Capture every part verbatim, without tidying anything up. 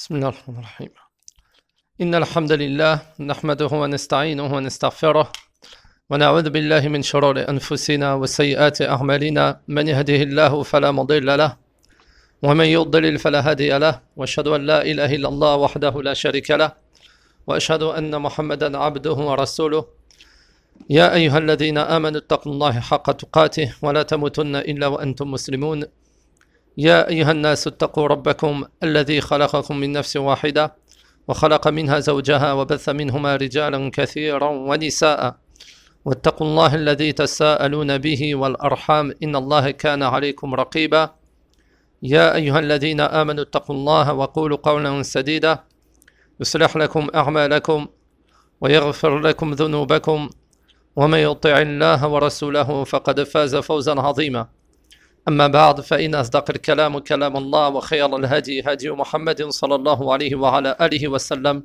بسم الله الرحمن الرحيم إن الحمد لله نحمده ونستعينه ونستغفره ونعوذ بالله من شرور أنفسنا وسيئات أعمالنا من يهده الله فلا مضل له ومن يضلل فلا هادي له وأشهد أن لا إله إلا الله وحده لا شريك له وأشهد أن محمدا عبده ورسوله يا أيها الذين آمنوا اتقوا الله حق تقاته ولا تموتن إلا وأنتم مسلمون يا أيها الناس اتقوا ربكم الذي خلقكم من نفس واحدة وخلق منها زوجها وبث منهما رجالا كثيرا ونساء واتقوا الله الذي تساءلون به والأرحام إن الله كان عليكم رقيبا يا أيها الذين آمنوا اتقوا الله وقولوا قولا سديدا يصلح لكم أعمالكم ويغفر لكم ذنوبكم ومن يطع الله ورسوله فقد فاز فوزا عظيما أما بعد فإن أصدق الكلام كلام الله وخير الهدي هدي محمد صلى الله عليه وعلى آله وسلم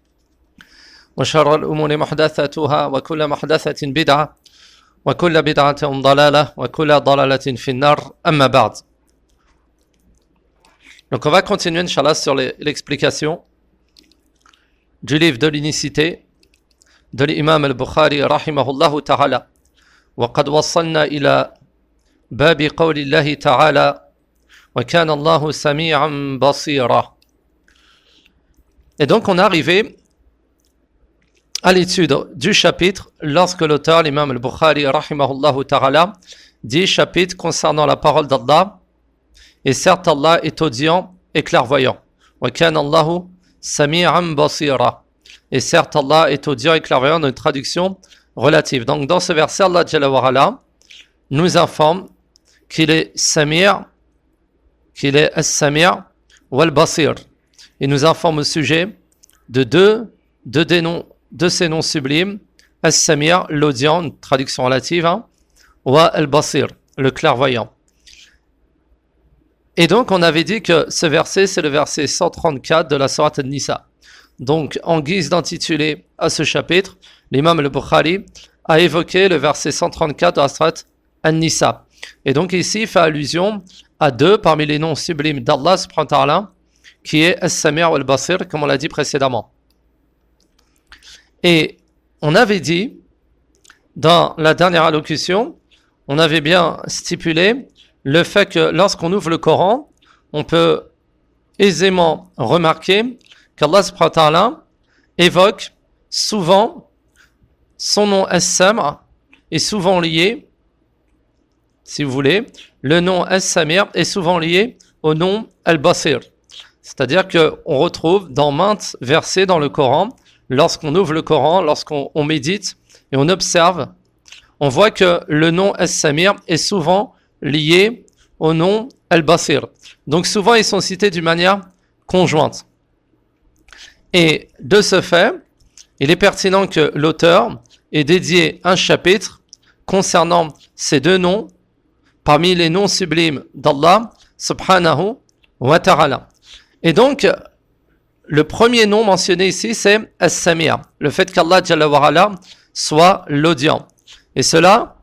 وشر الأمور محدثاتها وكل محدثة بدعة وكل بدعة ضلالة وكل ضلالة في النار أما بعد. Donc on va continuer Inch'Allah sur les, l'explication du livre de l'unicité de l'imam al-Bukhari rahimahullahu ta'ala. وقد وصلنا إلى باب قول الله تعالى وكان الله سميعا بصيرا. Et donc on est arrivé à l'étude du chapitre lorsque l'auteur, l'imam al-Bukhari rahimahullahu ta'ala, dit chapitre concernant la parole d'Allah, et certes Allah est audient et clairvoyant. وكان الله سميعا بصيرا. Et certes Allah est audient et clairvoyant dans une traduction relative. Donc dans ce verset, Allah Jalla wa Ala nous informe qu'il est Samir, qu'il est As-Samir wal-Basir. Il nous informe au sujet de deux, deux des noms, de ces noms sublimes, As-Samir, l'audient, une traduction relative, hein, ou Al-Basir, le clairvoyant. Et donc on avait dit que ce verset, c'est le verset cent trente-quatre de la sourate An-Nisa. Donc en guise d'intitulé à ce chapitre, l'imam al-Bukhari a évoqué le verset cent trente-quatre de la sourate An-Nisa. Et donc ici, il fait allusion à deux parmi les noms sublimes d'Allah subhanahu wa ta'ala, qui est As-Samir wal-Basir, comme on l'a dit précédemment. Et on avait dit, dans la dernière allocution, on avait bien stipulé le fait que lorsqu'on ouvre le Coran, on peut aisément remarquer qu'Allah subhanahu wa ta'ala évoque souvent son nom As-Samir est souvent lié, si vous voulez, le nom As-Samir est souvent lié au nom Al-Basir. C'est-à-dire qu'on retrouve dans maintes versets dans le Coran, lorsqu'on ouvre le Coran, lorsqu'on on médite et on observe, on voit que le nom As-Samir est souvent lié au nom Al-Basir. Donc souvent ils sont cités d'une manière conjointe. Et de ce fait, il est pertinent que l'auteur ait dédié un chapitre concernant ces deux noms parmi les noms sublimes d'Allah subhanahu wa ta'ala. Et donc, le premier nom mentionné ici, c'est As-Samir, le fait qu'Allah Jalla wa Ala soit l'audient. Et cela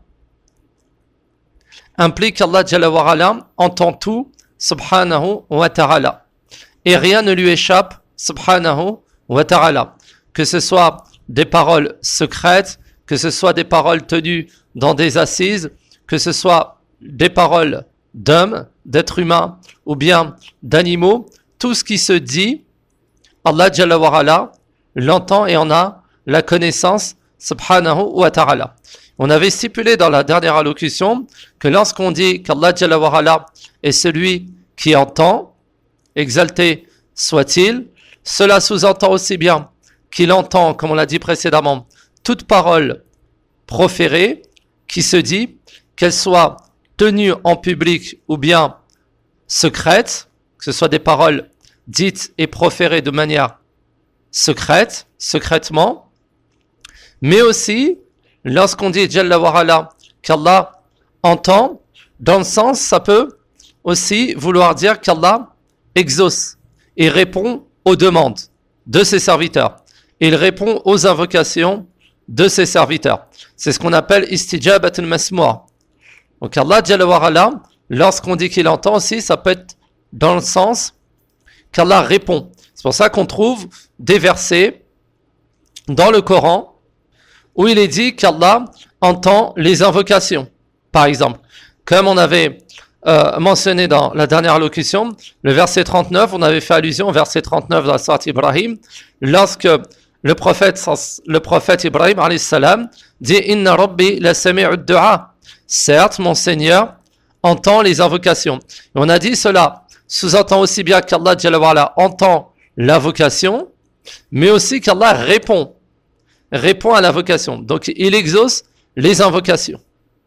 implique qu'Allah Jalla wa Ala entend tout subhanahu wa ta'ala. Et rien ne lui échappe subhanahu wa ta'ala. Que ce soit des paroles secrètes, que ce soit des paroles tenues dans des assises, que ce soit des paroles d'hommes, d'êtres humains ou bien d'animaux, tout ce qui se dit, Allah Jalla wa Ala l'entend et en a la connaissance subhanahu wa ta'ala. On avait stipulé dans la dernière allocution que lorsqu'on dit qu'Allah Jalla wa Ala est celui qui entend, exalté soit-il, cela sous-entend aussi bien qu'il entend, comme on l'a dit précédemment, toute parole proférée qui se dit, qu'elle soit tenue en public ou bien secrète, que ce soit des paroles dites et proférées de manière secrète, secrètement, mais aussi lorsqu'on dit Jalla wa Ala qu'Allah entend, dans le sens, ça peut aussi vouloir dire qu'Allah exauce et répond aux demandes de ses serviteurs. Il répond aux invocations de ses serviteurs. C'est ce qu'on appelle istijabat al-masmua. Donc Allah Jalla wa Ala, lorsqu'on dit qu'il entend aussi, ça peut être dans le sens qu'Allah répond. C'est pour ça qu'on trouve des versets dans le Coran où il est dit qu'Allah entend les invocations. Par exemple, comme on avait euh, mentionné dans la dernière allocution, le verset trente-neuf, on avait fait allusion au verset trente-neuf dans la sourate Ibrahim, lorsque le prophète, le prophète Ibrahim alayhi salam dit « Inna Rabbi la sami'u du'a » Certes, mon Seigneur entend les invocations. Et on a dit cela sous-entend aussi bien qu'Allah Jalla wa Ala entend l'invocation, mais aussi qu'Allah répond, répond à l'invocation. Donc il exauce les invocations.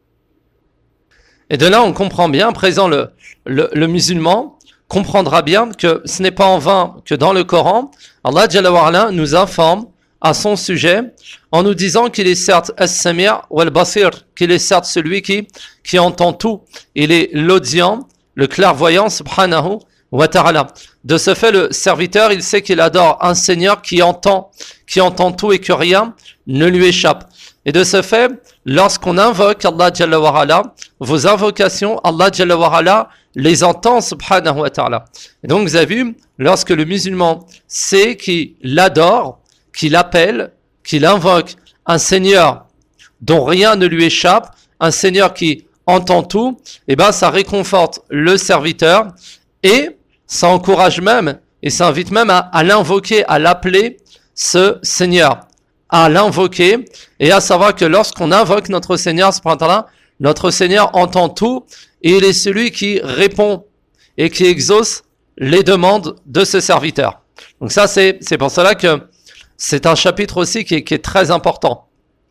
Et de là, on comprend bien, à présent le, le, le musulman comprendra bien que ce n'est pas en vain que dans le Coran, Allah Jalla wa Ala nous informe à son sujet en nous disant qu'il est certes As-Sami' wal-Basir, qu'il est certes celui qui, qui entend tout. Il est l'audient, le clairvoyant, subhanahu wa ta'ala. De ce fait, le serviteur, il sait qu'il adore un Seigneur qui entend, qui entend tout et que rien ne lui échappe. Et de ce fait, lorsqu'on invoque Allah Jalla wa Ala, vos invocations, Allah Jalla wa Ala les entend, subhanahu wa ta'ala. Et donc, vous avez vu, lorsque le musulman sait qu'il adore, qu'il appelle, qu'il invoque un Seigneur dont rien ne lui échappe, un Seigneur qui entend tout, et ben ça réconforte le serviteur et ça encourage même et ça invite même à, à l'invoquer, à l'appeler ce Seigneur, à l'invoquer et à savoir que lorsqu'on invoque notre Seigneur, notre Seigneur entend tout et il est celui qui répond et qui exauce les demandes de ce serviteur. Donc ça c'est, c'est pour cela que c'est un chapitre aussi qui est, qui est très important.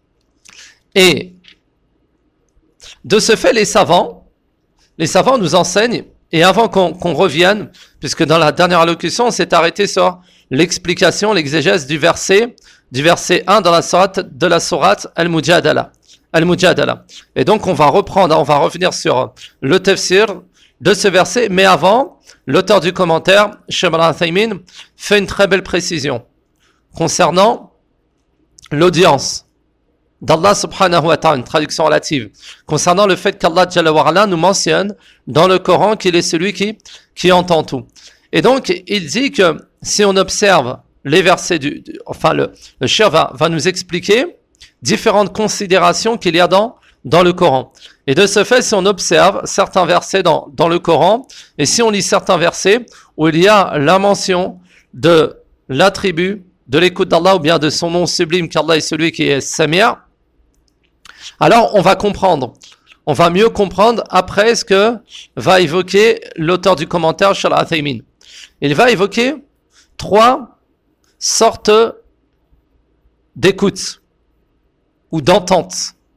Et de ce fait, les savants, les savants nous enseignent, et avant qu'on, qu'on revienne, puisque dans la dernière allocution, on s'est arrêté sur l'explication, l'exégèse du verset, du verset un dans la sourate, de la sourate Al-Mujadala. Al-Mujadala. Et donc, on va reprendre, on va revenir sur le tafsir de ce verset, mais avant, l'auteur du commentaire, Cheikh Ibn Uthaymin, fait une très belle précision concernant l'audience d'Allah subhanahu wa ta'ala, une traduction relative, concernant le fait qu'Allah Jalla wa Ala nous mentionne dans le Coran qu'il est celui qui, qui entend tout. Et donc, il dit que si on observe les versets du, du enfin le, le cheikh va, va nous expliquer différentes considérations qu'il y a dans, dans le Coran. Et de ce fait, si on observe certains versets dans, dans le Coran, et si on lit certains versets où il y a la mention de l'attribut de l'écoute d'Allah ou bien de son nom sublime qu'Allah est celui qui est Samia, alors on va comprendre, on va mieux comprendre après ce que va évoquer l'auteur du commentaire, Cheikh Al-Uthaymin. Il va évoquer trois sortes d'écoute ou d'entente,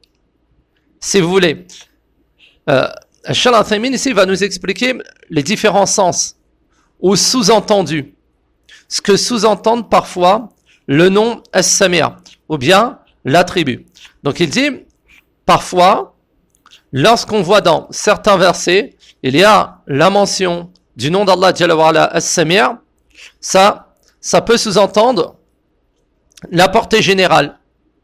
si vous voulez. Euh, Cheikh Al-Uthaymin ici va nous expliquer les différents sens ou sous-entendus. Ce que sous-entendent parfois le nom As-Samia ou bien l'attribut. Donc il dit, parfois, lorsqu'on voit dans certains versets, il y a la mention du nom d'Allah Jalla wa Ala As-Samia, ça, ça peut sous-entendre la portée générale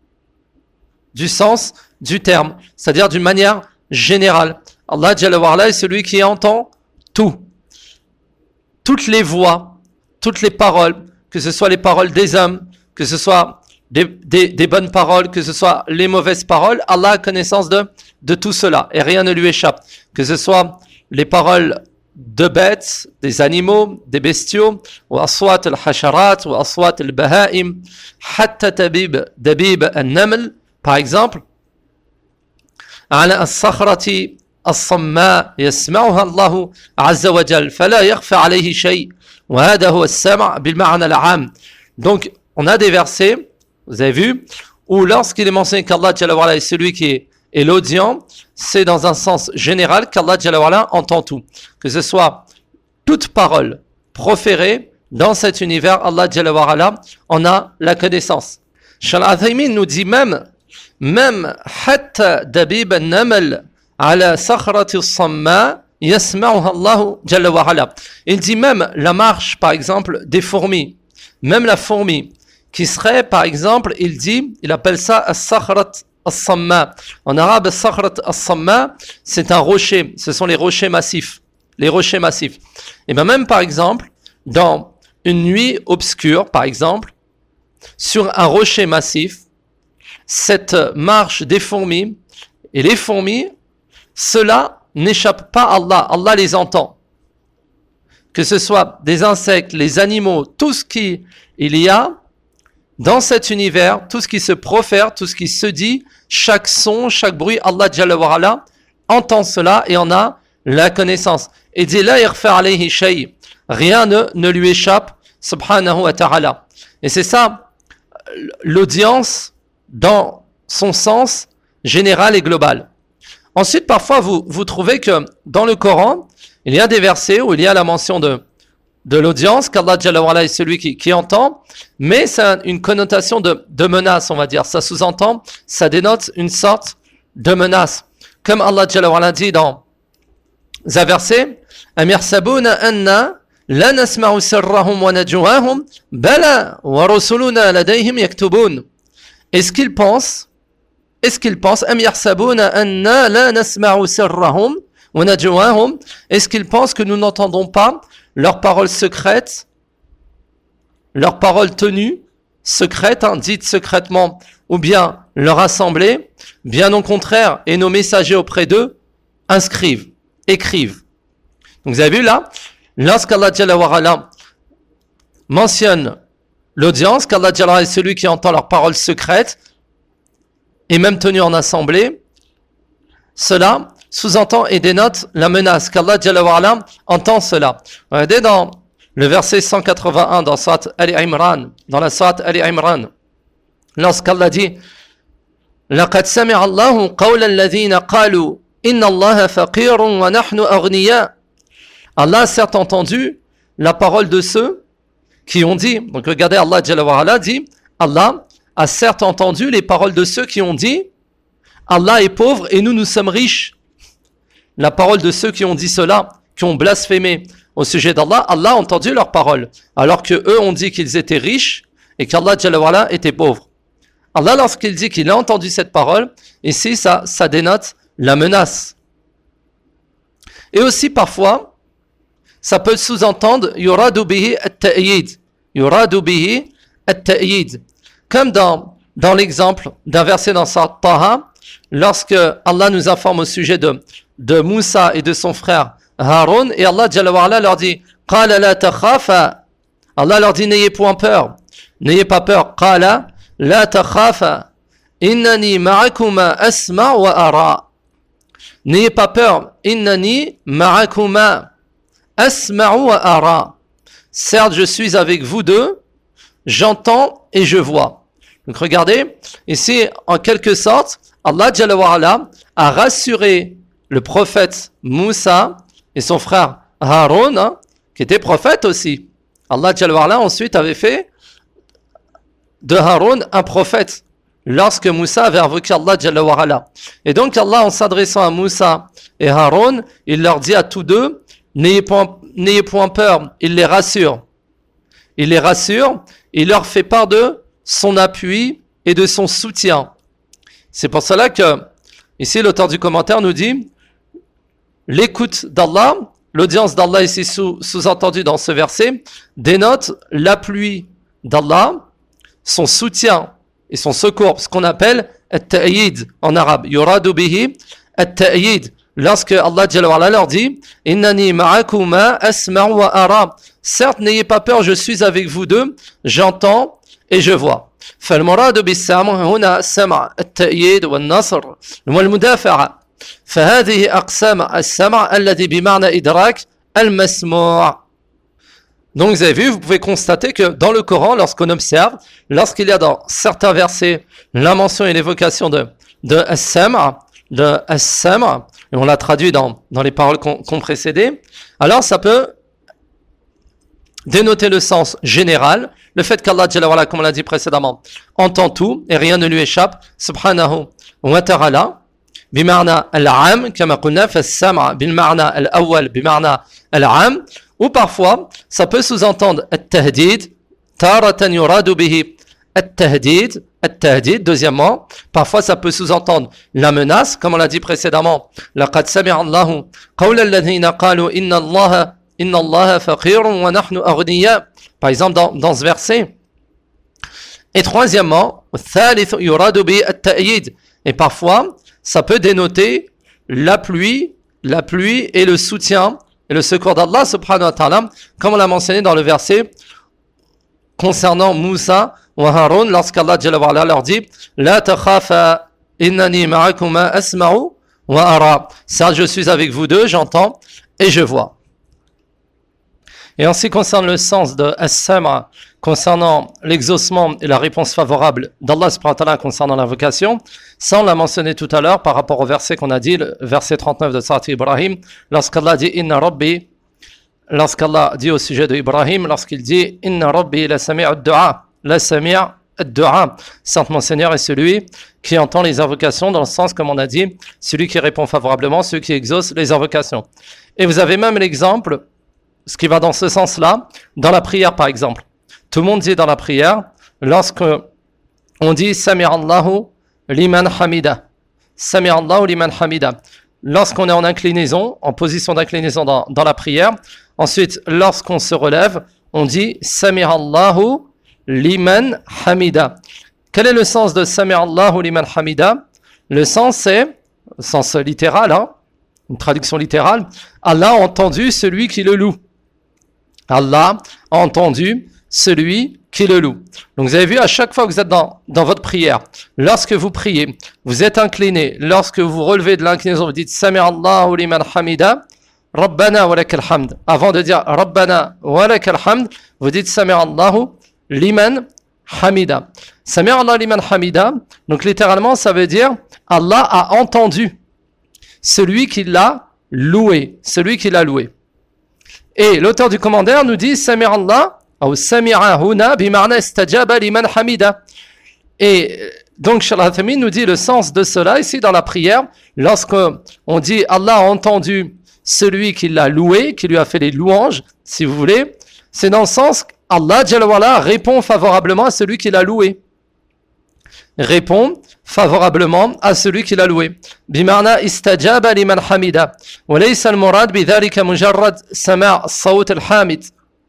du sens du terme, c'est-à-dire d'une manière générale. Allah Jalla wa Ala est celui qui entend tout. Toutes les voix, toutes les paroles, que ce soit les paroles des hommes, que ce soit des, des, des bonnes paroles, que ce soit les mauvaises paroles, Allah a connaissance de, de tout cela et rien ne lui échappe. Que ce soit les paroles de bêtes, des animaux, des bestiaux, ou aswat al-hasharat, ou aswat al-baha'im, hatta tabib, dabib al-naml, par exemple, ala as-sakhrati as-samma yasma'uha Allahu azza wa jal, fala yakhfa alayhi shay. Donc, on a des versets, vous avez vu, où lorsqu'il est mentionné qu'Allah Jalla wa Ala est celui qui est, est l'audient, c'est dans un sens général qu'Allah Jalla wa Ala entend tout. Que ce soit toute parole proférée dans cet univers, Allah Jalla wa Ala en a la connaissance. Cheikh Al-Uthaymin nous dit même, même hatta dabib an-namal ala sakhrati as-samma yasma'uha Allah Jalla wa Ala. Il dit même la marche, par exemple, des fourmis, même la fourmi, qui serait, par exemple, il dit, il appelle ça as-sakhrat as-samma. En arabe, as-sakhrat as-samma, c'est un rocher, ce sont les rochers massifs, les rochers massifs. Et bien même, par exemple, dans une nuit obscure, par exemple, sur un rocher massif, cette marche des fourmis, et les fourmis, cela n'échappe pas à Allah, Allah les entend. Que ce soit des insectes, les animaux, tout ce qui il y a dans cet univers, tout ce qui se profère, tout ce qui se dit, chaque son, chaque bruit, Allah Jalla wa Ala entend cela et en a la connaissance. Et dit la yakhfa alayhi shay, rien ne, ne lui échappe, subhanahu wa ta'ala. Et c'est ça, l'audience dans son sens général et global. Ensuite, parfois, vous, vous trouvez que dans le Coran, il y a des versets où il y a la mention de, de l'audience, qu'Allah Jalla wa Ala est celui qui, qui entend, mais c'est une connotation de, de menace, on va dire. Ça sous-entend, ça dénote une sorte de menace. Comme Allah Jalla wa Ala dit dans un verset, Am yarsabuna anna la nasma'u sirrahum wa najwahum bala wa rusuluna ladayhim yaktubun. Est-ce qu'ils pensent Est-ce qu'ils pensent Am yarsabuna anna la nasma'u sirrahum wa najwahum? Est-ce qu'ils pensent que nous n'entendons pas leurs paroles secrètes, leurs paroles tenues, secrètes, hein, dites secrètement, ou bien leur assemblée? Bien au contraire, et nos messagers auprès d'eux inscrivent, écrivent. Donc vous avez vu là, lorsqu'Allah Jalla wa Ala mentionne l'audience, qu'Allah Jalla wa Ala est celui qui entend leurs paroles secrètes, et même tenues en assemblée, cela sous-entend et dénote la menace, qu'Allah Jalla wa Ala entend cela. Regardez dans le verset cent quatre-vingt-un dans Surat Ali Imran, dans la Surat Ali Imran, lorsqu'Allah dit لقد سمع الله قول الذين قالوا إن الله فقير ونحن أغنياء. Allah a certes entendu la parole de ceux qui ont dit, donc regardez, Allah Jalla wa Ala dit, Allah a certes entendu les paroles de ceux qui ont dit Allah est pauvre et nous nous sommes riches. La parole de ceux qui ont dit cela, qui ont blasphémé au sujet d'Allah, Allah a entendu leurs paroles, alors que eux ont dit qu'ils étaient riches et qu'Allah Jalla wa Ala était pauvre. Allah, lorsqu'il dit qu'il a entendu cette parole, ici ça, ça dénote la menace. Et aussi parfois, ça peut sous-entendre yuradu bihi at-ta'yid, yuradu bihi at-ta'yid. Comme dans, dans l'exemple d'un verset dans Surat Taha, lorsque Allah nous informe au sujet de, de Moussa et de son frère Haroun, et Allah Jalla wa Ala leur dit Qala la takhafa. Allah leur dit n'ayez point peur, n'ayez pas peur. Qala la takhafa innani ma'akuma asma wa ara. N'ayez pas peur, innani ma'akuma asma wa ara. Certes, je suis avec vous deux, j'entends et je vois. Donc regardez, ici en quelque sorte, Allah Jalla wa Ala a rassuré le prophète Moussa et son frère Haroun, hein, qui était prophète aussi. Allah Jalla wa Ala ensuite avait fait de Haroun un prophète lorsque Moussa avait invoqué Allah Jalla wa Ala. Et donc Allah, en s'adressant à Moussa et Haroun, il leur dit à tous deux, n'ayez point, n'ayez point peur, il les rassure. Il les rassure, il leur fait part de son appui et de son soutien. C'est pour cela que, ici l'auteur du commentaire nous dit, l'écoute d'Allah, l'audience d'Allah ici sous, sous-entendue dans ce verset, dénote l'appui d'Allah, son soutien et son secours, ce qu'on appelle at-ta'yid en arabe. Yuradu bihi at-ta'yid. Lorsque Allah Jalla wa Ala leur dit Innani ma'akuma asma'u wa ara. Certes, n'ayez pas peur, je suis avec vous deux, j'entends et je vois. فالمراد بالسمع هنا السمع التأييد والنصر والمدافعة. فهذه أقسام السمع الذي بمعنى إدراك المسموع. Donc vous avez vu, vous pouvez constater que dans le Coran, lorsqu'on observe, lorsqu'il y a dans certains versets la mention et l'évocation de, de as-sam', de as-sam', et on l'a traduit dans, dans les paroles qu'on, qu'on précédait, alors ça peut dénoter le sens général, le fait qu'Allah Jalla wa Ala, comme on l'a dit précédemment, entend tout et rien ne lui échappe, subhanahu wa ta'ala, بمعنى العام كما قلنا فالسمع بالمعنى الأول بمعنى العام. Ou parfois, ça peut sous-entendre التهديد تارة يراد به التهديد التهديد. Deuxièmement, parfois ça peut sous-entendre la menace, comme on l'a dit précédemment. لقد سمع الله قول الذين قالوا إن الله Inna Allaha faqirun wa nahnu aghniya. Par exemple, dans, dans ce verset. Et troisièmement, et parfois, ça peut dénoter l'appui, l'appui et le soutien et le secours d'Allah subhanahu wa ta'ala, comme on l'a mentionné dans le verset concernant Moussa ou Haroun, lorsqu'Allah leur dit La takhafa innani ma'akuma asma'u wa ara. Ça, je suis avec vous deux, j'entends et je vois. Et en ce qui concerne le sens de as-sam'a, concernant l'exaucement et la réponse favorable d'Allah subhanahu wa ta'ala concernant l'invocation, ça on l'a mentionné tout à l'heure par rapport au verset qu'on a dit, le verset trente-neuf de Surat Ibrahim, lorsqu'Allah dit Inna Rabbi, lorsqu'Allah dit au sujet de Ibrahim, lorsqu'il dit Inna Rabbi la sami'u ad-du'a, la sami'u ad-du'a, certes mon Seigneur est celui qui entend les invocations, dans le sens comme on a dit, celui qui répond favorablement, celui qui exauce les invocations. Et vous avez même l'exemple, ce qui va dans ce sens-là, dans la prière par exemple. Tout le monde dit dans la prière, lorsque on dit Sami'allahu liman hamida. Sami'allahu liman hamida. Lorsqu'on est en inclinaison, en position d'inclinaison dans, dans la prière, ensuite, lorsqu'on se relève, on dit Sami'allahu liman hamida. Quel est le sens de Sami'allahu liman hamida? Le sens c'est, sens littéral, hein, une traduction littérale, Allah a entendu celui qui le loue. Allah a entendu celui qui le loue. Donc vous avez vu, à chaque fois que vous êtes dans, dans votre prière, lorsque vous priez, vous êtes incliné, lorsque vous relevez de l'inclinaison, vous dites Sami'allahu liman hamida, Rabbana wa lakal hamd. Avant de dire Rabbana wa lakal hamd, vous dites Sami'allahu liman hamida. Sami'allahu liman hamida, donc littéralement ça veut dire Allah a entendu celui qui l'a loué, celui qui l'a loué. Et l'auteur du commentaire nous dit Sami'allah ou Sami'a huna bimarna istajaba liman hamida. Et donc Cheikh Al-Haythami nous dit le sens de cela ici dans la prière, lorsque on dit Allah a entendu celui qui l'a loué, qui lui a fait les louanges, si vous voulez, c'est dans le sens qu'Allah Jalla wa Ala répond favorablement à celui qui l'a loué. Répond favorablement à celui qui l'a loué. Bimarna istajaba liman hamida. Wa laysa al-murad bidhalika mujarrad sama' as-sawt al-hamid.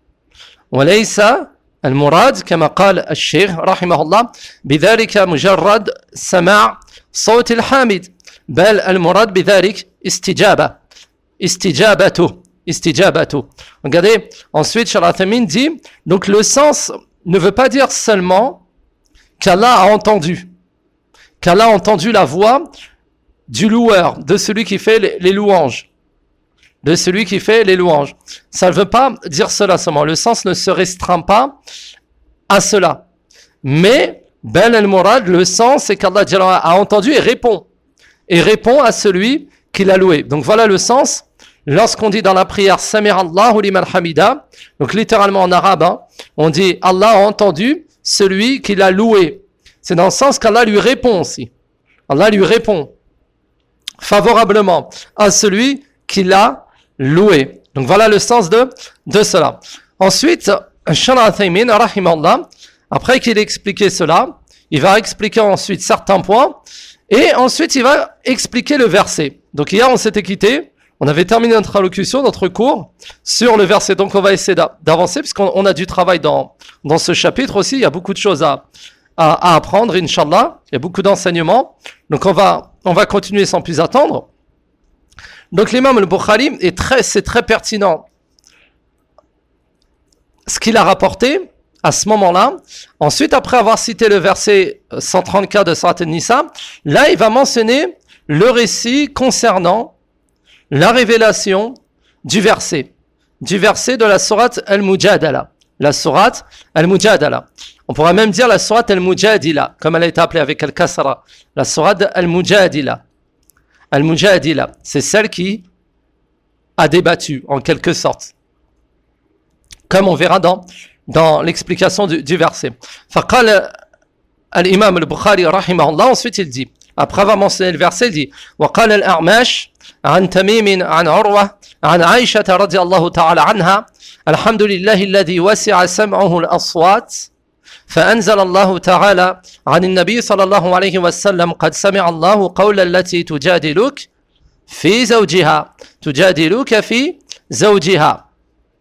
وليس المراد كما قال الشيخ رحمه الله بذلك مجرد سماع صوت الحامد بل المراد بذلك استجابة استجابته استجابته. Regardez, ensuite Cheikh Al-Haythami dit donc le sens ne veut pas dire seulement qu'Allah a entendu qu'Allah a entendu la voix du loueur, de celui qui fait les, les louanges. de celui qui fait les louanges. Ça ne veut pas dire cela seulement. Le sens ne se restreint pas à cela. Mais, ben al-murad, le sens, c'est qu'Allah a entendu et répond. Et répond à celui qui l'a loué. Donc voilà le sens. Lorsqu'on dit dans la prière, Sami'allahu liman hamida, donc littéralement en arabe, hein, on dit Allah a entendu celui qui l'a loué. C'est dans le sens qu'Allah lui répond aussi. Allah lui répond favorablement à celui qui l'a loué. Donc voilà le sens de, de cela. Ensuite, Cheikh Al-Haythami, rahimahullah, après qu'il ait expliqué cela, il va expliquer ensuite certains points, et ensuite il va expliquer le verset. Donc hier on s'était quitté, on avait terminé notre allocution, notre cours, sur le verset. Donc on va essayer d'avancer, puisqu'on on a du travail dans, dans ce chapitre aussi, il y a beaucoup de choses à, à, à apprendre, Inch'Allah, il y a beaucoup d'enseignements. Donc on va, on va continuer sans plus attendre. Donc l'imam al-Bukhari est très, c'est très pertinent ce qu'il a rapporté à ce moment-là. Ensuite, après avoir cité le verset cent trente-quatre de Surat An-Nisa, là il va mentionner le récit concernant la révélation du verset, du verset de la Sourate Al-Mujadala. La Sourate Al-Mujadala. On pourrait même dire la Sourate Al-Mujadila, comme elle a été appelée avec Al-Kasra. La Sourate Al-Mujadila. Al-Mujadila, c'est celle qui a débattu, en quelque sorte. Comme on verra dans, dans l'explication du, du verset. Faqal al-Imam al-Bukhari, rahimahullah, ensuite il dit, après avoir mentionné le verset, il dit, وقال الأعمش عن تميم عن عروة عن عائشة رضي الله تعالى عنها الحمد لله الذي وسع سمعه الأصوات فأنزل الله تعالى عن النبي صلى الله عليه وسلم قد سمع الله قول التي تجادلك في زوجها تجادلك في زوجها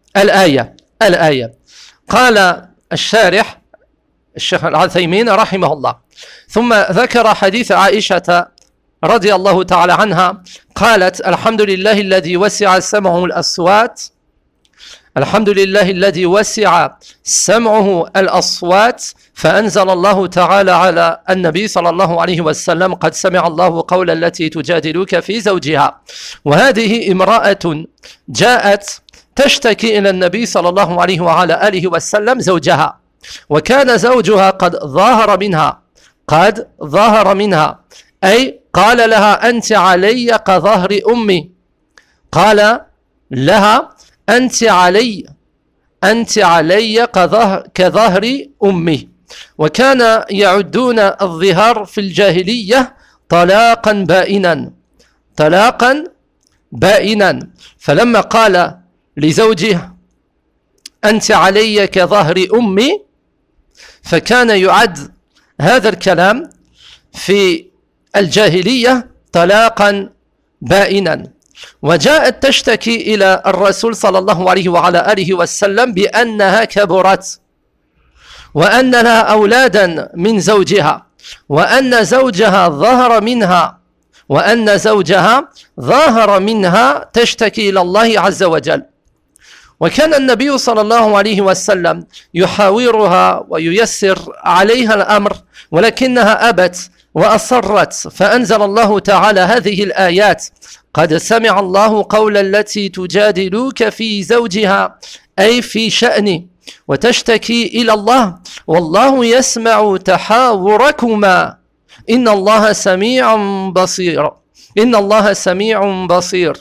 الآية الآية قال الشارح الشيخ العثيمين رحمه الله: ثم ذكر حديث عائشة رضي الله تعالى عنها قالت: الحمد لله الذي وسع سمعه الأصوات الحمد لله الذي وسع سمعه الأصوات فأنزل الله تعالى على النبي صلى الله عليه وسلم: قد سمع الله قول التي تجادلك في زوجها. وهذه امرأة جاءت تشتكي إلى النبي صلى الله عليه وعلى آله وسلم زوجها، وكان زوجها قد ظاهر منها قد ظاهر منها أي قال لها: أنت علي كظهر أمي. قال لها: أنت علي أنت علي كظهر, كظهر أمي. وكان يعدون الظهار في الجاهلية طلاقا بائنا طلاقا بائنا فلما قال لزوجه: أنت علي كظهر أمي، فكان يعد هذا الكلام في الجاهلية طلاقا بائنا. وجاءت تشتكي إلى الرسول صلى الله عليه وعلى آله وسلم بأنها كبرت، وأن لها أولادا من زوجها، وأن زوجها ظهر منها وأن زوجها ظهر منها تشتكي إلى الله عز وجل. وكان النبي صلى الله عليه وسلم يحاورها وييسر عليها الأمر، ولكنها أبت وأصرت، فأنزل الله تعالى هذه الآيات: قد سمع الله قول التي تجادلوك في زوجها، أي في شأنه، وتشتكي إلى الله، والله يسمع تحاوركما إن الله سميع بصير إن الله سميع بصير.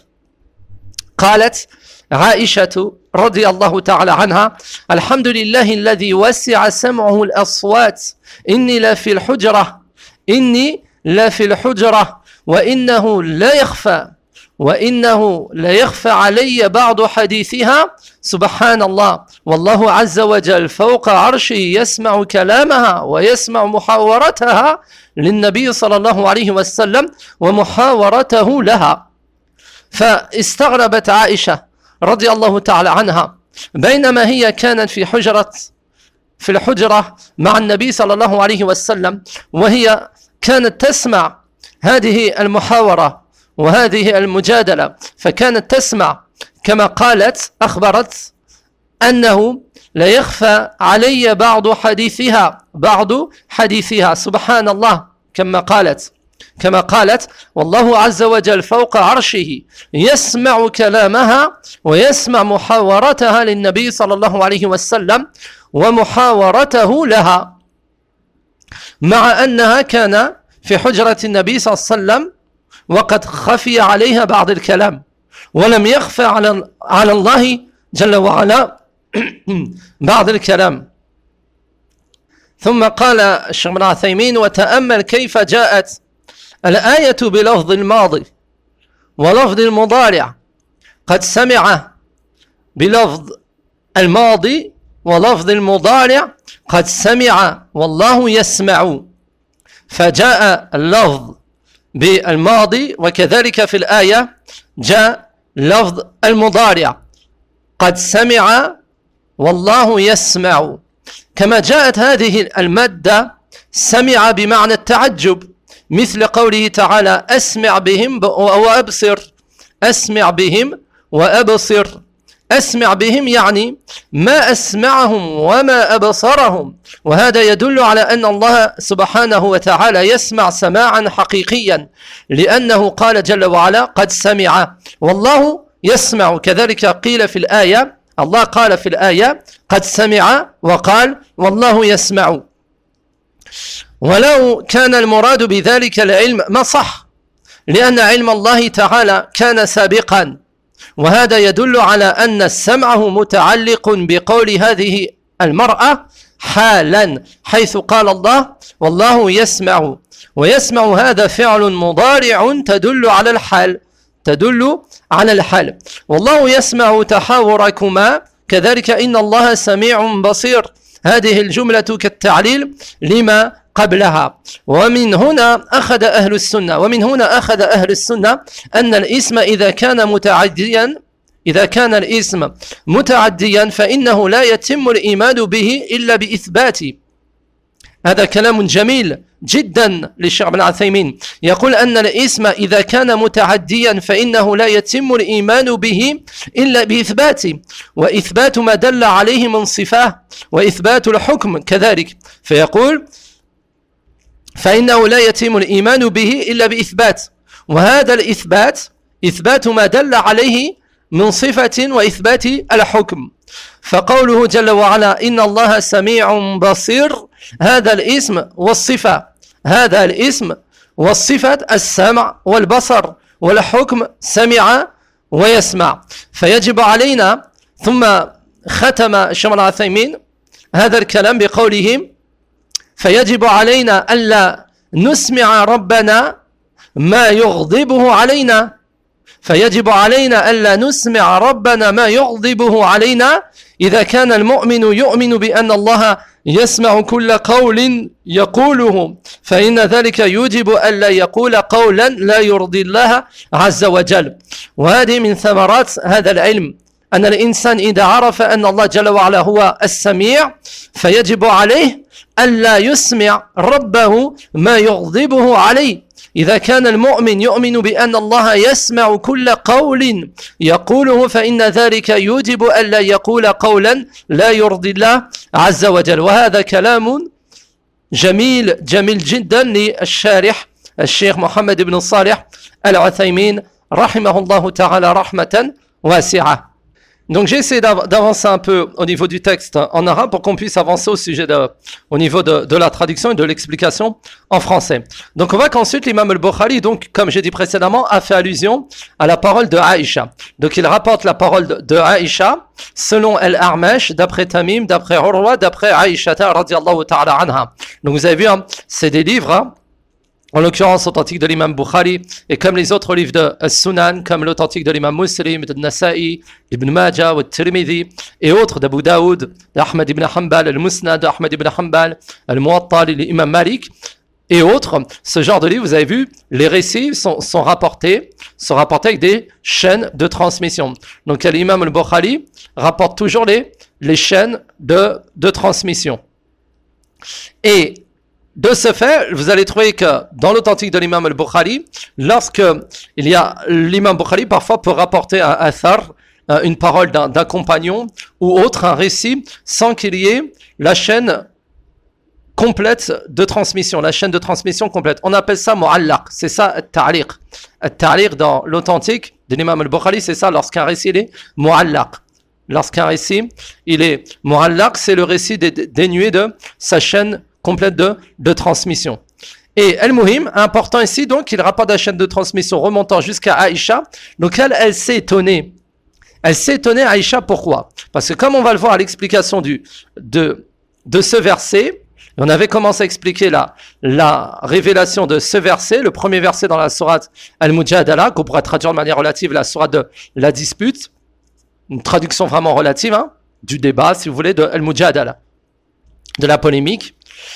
قالت عائشة رضي الله تعالى عنها: الحمد لله الذي وسع سمعه الأصوات إني لفي الحجرة إني لفي الحجرة وإنه لا يخفى وإنه لا يخفى علي بعض حديثها. سبحان الله، والله عز وجل فوق عرشه يسمع كلامها ويسمع محاورتها للنبي صلى الله عليه وسلم ومحاورته لها. فاستغربت عائشة رضي الله تعالى عنها بينما هي كانت في حجرة في الحجرة مع النبي صلى الله عليه وسلم، وهي كانت تسمع هذه المحاورة وهذه المجادلة، فكانت تسمع كما قالت أخبرت أنه لا يخفى علي بعض حديثها بعض حديثها سبحان الله، كما قالت كما قالت والله عز وجل فوق عرشه يسمع كلامها ويسمع محاورتها للنبي صلى الله عليه وسلم ومحاورته لها، مع أنها كان في حجرة النبي صلى الله عليه وسلم وقد خفي عليها بعض الكلام ولم يخفى على على الله جل وعلا بعض الكلام. ثم قال الشيخ ابن عثيمين: وتأمل كيف جاءت الآية بلفظ الماضي ولفظ المضارع، قد سمع بلفظ الماضي ولفظ المضارع قد سمع والله يسمع، فجاء اللفظ بالماضي، وكذلك في الآية جاء لفظ المضارع قد سمع والله يسمع. كما جاءت هذه المادة سمع بمعنى التعجب، مثل قوله تعالى: أسمع بهم وأبصر أسمع بهم وأبصر أسمع بهم يعني ما أسمعهم وما أبصرهم، وهذا يدل على أن الله سبحانه وتعالى يسمع سماعا حقيقيا، لأنه قال جل وعلا: قد سمع والله يسمع. كذلك قيل في الآية الله قال في الآية: قد سمع وقال والله يسمع. ولو كان المراد بذلك العلم ما صح، لأن علم الله تعالى كان سابقا، وهذا يدل على أن سمعه متعلق بقول هذه المرأة حالا، حيث قال الله والله يسمع، ويسمع هذا فعل مضارع تدل على الحال تدل على الحال. والله يسمع تحاوركما، كذلك إن الله سميع بصير، هذه الجملة كالتعليل لما قبلها. ومن هنا أخذ أهل السنة ومن هنا أخذ أهل السنة أن الاسم إذا كان متعديا إذا كان الاسم متعديا فإنه لا يتم الإيمان به إلا بإثبات. هذا كلام جميل جدا للشيخ ابن عثيمين، يقول أن الاسم إذا كان متعديا فإنه لا يتم الإيمان به إلا بإثباته، وإثبات ما دل عليه من صفاه، وإثبات الحكم كذلك. فيقول فإنه لا يتم الإيمان به إلا بإثبات، وهذا الإثبات إثبات ما دل عليه من صفة وإثبات الحكم. فقوله جل وعلا إن الله سميع بصير، هذا الاسم والصفة، هذا الاسم والصفة السمع والبصر والحكم سمع ويسمع. فيجب علينا، ثم ختم الشيخ ابن عثيمين هذا الكلام بقوله فيجب علينا ألا نسمع ربنا ما يغضبه علينا، فيجب علينا ألا نسمع ربنا ما يغضبه علينا إذا كان المؤمن يؤمن بأن الله يسمع كل قول يقوله، فإن ذلك يوجب ألا يقول قولا لا يرضي الله عز وجل. وهذه من ثمرات هذا العلم، أن الإنسان إذا عرف أن الله جل وعلا هو السميع فيجب عليه ألا يسمع ربه ما يغضبه عليه. إذا كان المؤمن يؤمن بأن الله يسمع كل قول يقوله فإن ذلك يوجب ألا يقول قولا لا يرضي الله عز وجل. وهذا كلام جميل جميل جدا للشارح الشيخ محمد بن صالح العثيمين رحمه الله تعالى رحمة واسعة. Donc j'ai essayé d'avancer un peu au niveau du texte en arabe pour qu'on puisse avancer au sujet de, au niveau de, de la traduction et de l'explication en français. Donc on voit qu'ensuite l'imam al-Bukhari, donc comme j'ai dit précédemment, a fait allusion à la parole de Aïcha. Donc il rapporte la parole de, de Aïcha selon Al-A'mash, d'après Tamim, d'après Urwa, d'après Aïcha radiyallahu ta'ala anha. Donc vous avez vu, hein, c'est des livres, hein, en l'occurrence authentique de l'imam Bukhari, et comme les autres livres de As-Sunan, comme l'authentique de l'imam Muslim, de Nasa'i, d'Ibn Majah, ou de Tirmidhi, et autres d'Abu Daoud, d'Ahmad ibn Hanbal, al-Musnad d'Ahmad ibn Hanbal, al-Muwatta, l'imam Malik, et autres, ce genre de livres, vous avez vu, les récits sont, sont rapportés, sont rapportés avec des chaînes de transmission. Donc l'imam al-Bukhari rapporte toujours les, les chaînes de, de transmission. Et de ce fait, vous allez trouver que dans l'authentique de l'imam al-Bukhari, lorsque il y a l'imam Bukhari parfois peut rapporter un athar, une parole d'un, d'un compagnon ou autre, un récit, sans qu'il y ait la chaîne complète de transmission, la chaîne de transmission complète. On appelle ça mu'allaq, c'est ça at-ta'liq. At-ta'liq dans l'authentique de l'imam al-Bukhari, c'est ça lorsqu'un récit est mu'allaq. Lorsqu'un récit, il est mu'allaq, c'est le récit dénué de sa chaîne complète de, de transmission. Et Al-Muhim, important ici, donc, il rapporte la chaîne de transmission remontant jusqu'à Aïcha. Donc, elle, elle s'est étonnée. Elle s'est étonnée, Aïcha, pourquoi? Parce que comme on va le voir à l'explication du, de, de ce verset, on avait commencé à expliquer la, la révélation de ce verset, le premier verset dans la sourate Al-Mujadala, qu'on pourrait traduire de manière relative, la sourate de la dispute, une traduction vraiment relative, hein, du débat, si vous voulez, de Al-Mujadala, de la polémique.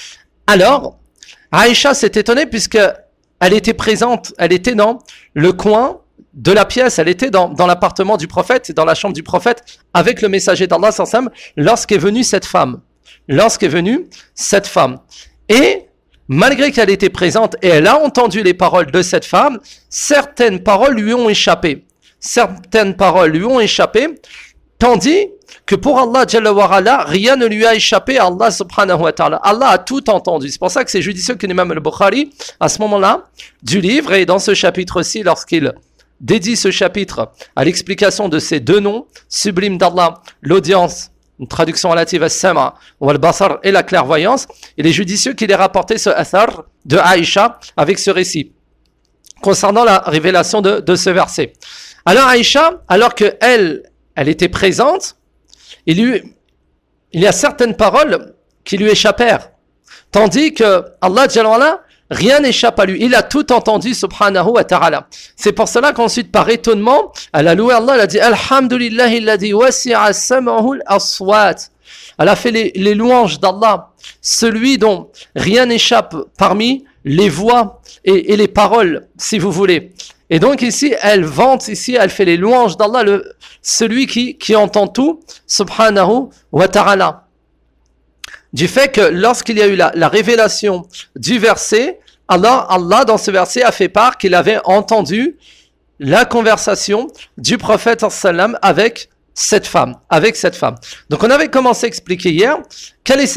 Alors, Aïcha s'est étonnée puisque elle était présente, elle était dans le coin de la pièce, elle était dans, dans l'appartement du prophète, dans la chambre du prophète, avec le messager d'Allah sallam, lorsqu'est venue cette femme. Lorsqu'est venue cette femme. Et malgré qu'elle était présente et elle a entendu les paroles de cette femme, certaines paroles lui ont échappé. Certaines paroles lui ont échappé, tandis que pour Allah Jalla wa Ala, rien ne lui a échappé à Allah subhanahu wa ta'ala. Allah a tout entendu. C'est pour ça que c'est judicieux que l'imam al-Bukhari, à ce moment-là, du livre, et dans ce chapitre-ci, lorsqu'il dédie ce chapitre à l'explication de ces deux noms sublimes d'Allah, l'audience, une traduction relative à Sama, ou al-Basar et la clairvoyance, il est judicieux qu'il ait rapporté ce athar de Aïcha avec ce récit, concernant la révélation de, de ce verset. Alors Aïcha, alors que elle, elle était présente, Il, lui, il y a certaines paroles qui lui échappèrent. Tandis que Allah Jalla wa Ala, rien n'échappe à lui. Il a tout entendu, subhanahu wa ta'ala. C'est pour cela qu'ensuite, par étonnement, elle a loué Allah, elle a dit Alhamdulillahi alladhi wasi'a sam'ahu al-aswat. Elle a fait les, les louanges d'Allah, celui dont rien n'échappe parmi les voix et, et les paroles, si vous voulez. Et donc ici, elle vante, ici, elle fait les louanges d'Allah, le, celui qui, qui entend tout, subhanahu wa ta'ala. Du fait que lorsqu'il y a eu la, la révélation du verset, Allah, Allah, dans ce verset, a fait part qu'il avait entendu la conversation du prophète sallam avec cette femme, avec cette femme. Donc on avait commencé à expliquer hier quelle est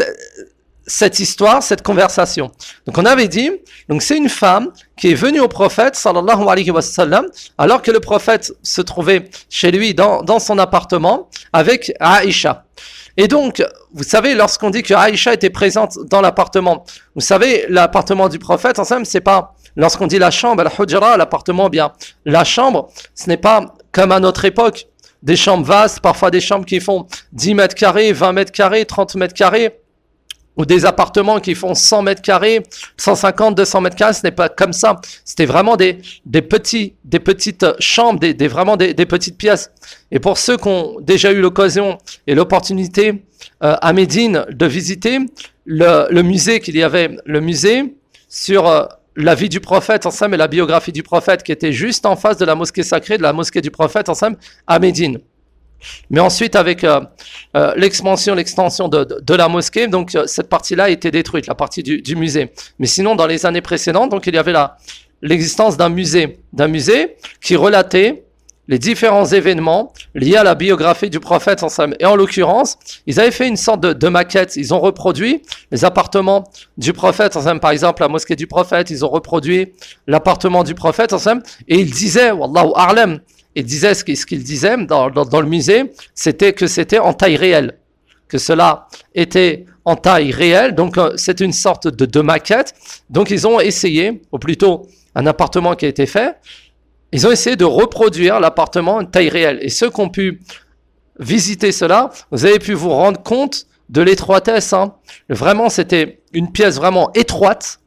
cette histoire, cette conversation. Donc on avait dit, donc c'est une femme qui est venue au prophète sallallahu alayhi wa sallam, alors que le prophète se trouvait chez lui dans, dans son appartement avec Aïcha. Et donc, vous savez, lorsqu'on dit que Aïcha était présente dans l'appartement, vous savez, l'appartement du prophète, ensemble, c'est pas, lorsqu'on dit la chambre, la hujra, l'appartement, bien, la chambre, ce n'est pas comme à notre époque, des chambres vastes, parfois des chambres qui font dix mètres carrés, vingt mètres carrés, trente mètres carrés, ou des appartements qui font cent mètres carrés, cent cinquante, deux cents mètres carrés, ce n'est pas comme ça. C'était vraiment des, des petits, des petites chambres, des, des vraiment des, des petites pièces. Et pour ceux qui ont déjà eu l'occasion et l'opportunité euh, à Médine de visiter le, le musée qu'il y avait, le musée sur euh, la vie du prophète ensemble et la biographie du prophète qui était juste en face de la mosquée sacrée, de la mosquée du prophète ensemble à Médine. Mais ensuite, avec euh, euh, l'expansion, l'extension de, de, de la mosquée, donc euh, cette partie-là a été détruite, la partie du, du musée. Mais sinon, dans les années précédentes, donc il y avait la, l'existence d'un musée, d'un musée qui relatait les différents événements liés à la biographie du prophète ensemble. Et en l'occurrence, ils avaient fait une sorte de, de maquette. Ils ont reproduit les appartements du prophète ensemble. Par exemple, la mosquée du prophète, ils ont reproduit l'appartement du prophète ensemble. Et ils disaient, Wallahu a'lam, il disait ce qu'il, ce qu'il disait dans, dans, dans le musée, c'était que c'était en taille réelle, que cela était en taille réelle, donc euh, c'est une sorte de, de maquette. Donc ils ont essayé, ou plutôt un appartement qui a été fait, ils ont essayé de reproduire l'appartement en taille réelle. Et ceux qui ont pu visiter cela, vous avez pu vous rendre compte de l'étroitesse. Hein. Vraiment, c'était une pièce vraiment étroite,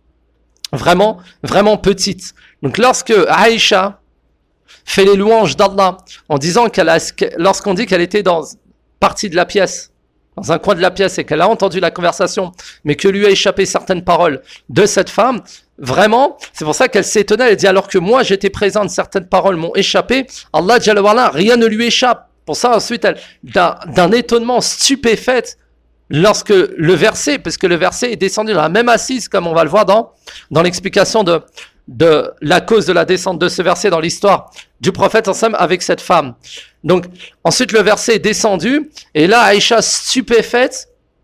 vraiment, vraiment petite. Donc lorsque Aïcha fait les louanges d'Allah en disant qu'elle a, lorsqu'on dit qu'elle était dans partie de la pièce, dans un coin de la pièce et qu'elle a entendu la conversation, mais que lui a échappé certaines paroles de cette femme, vraiment, c'est pour ça qu'elle s'étonnait, elle dit alors que moi j'étais présente, certaines paroles m'ont échappé, Allah Jalla wa Ala, rien ne lui échappe. Pour ça ensuite, elle, d'un, d'un étonnement stupéfaite, lorsque le verset, parce que le verset est descendu dans la même assise, comme on va le voir dans, dans l'explication de de la cause de la descente de ce verset dans l'histoire du prophète ensemble avec cette femme. Donc, ensuite le verset est descendu, et là, Aïcha stupéfaite,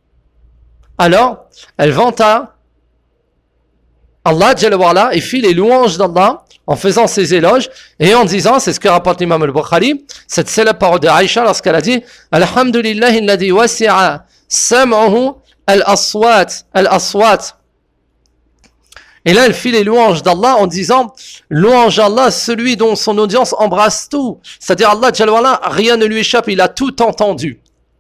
alors, elle vanta Allah Jalla wa Ala et fit les louanges d'Allah en faisant ses éloges et en disant, c'est ce que rapporte l'imam al-Bukhari, cette célèbre parole de Aïcha lorsqu'elle a dit Alhamdulillahi alladhi wasi'a sam'uhu al-aswat, al-aswat. Et là, elle fit les louanges d'Allah en disant, louange Allah, celui dont son audience embrasse tout. C'est-à-dire Allah, Jalla wa Ala, rien ne lui échappe, il a tout entendu.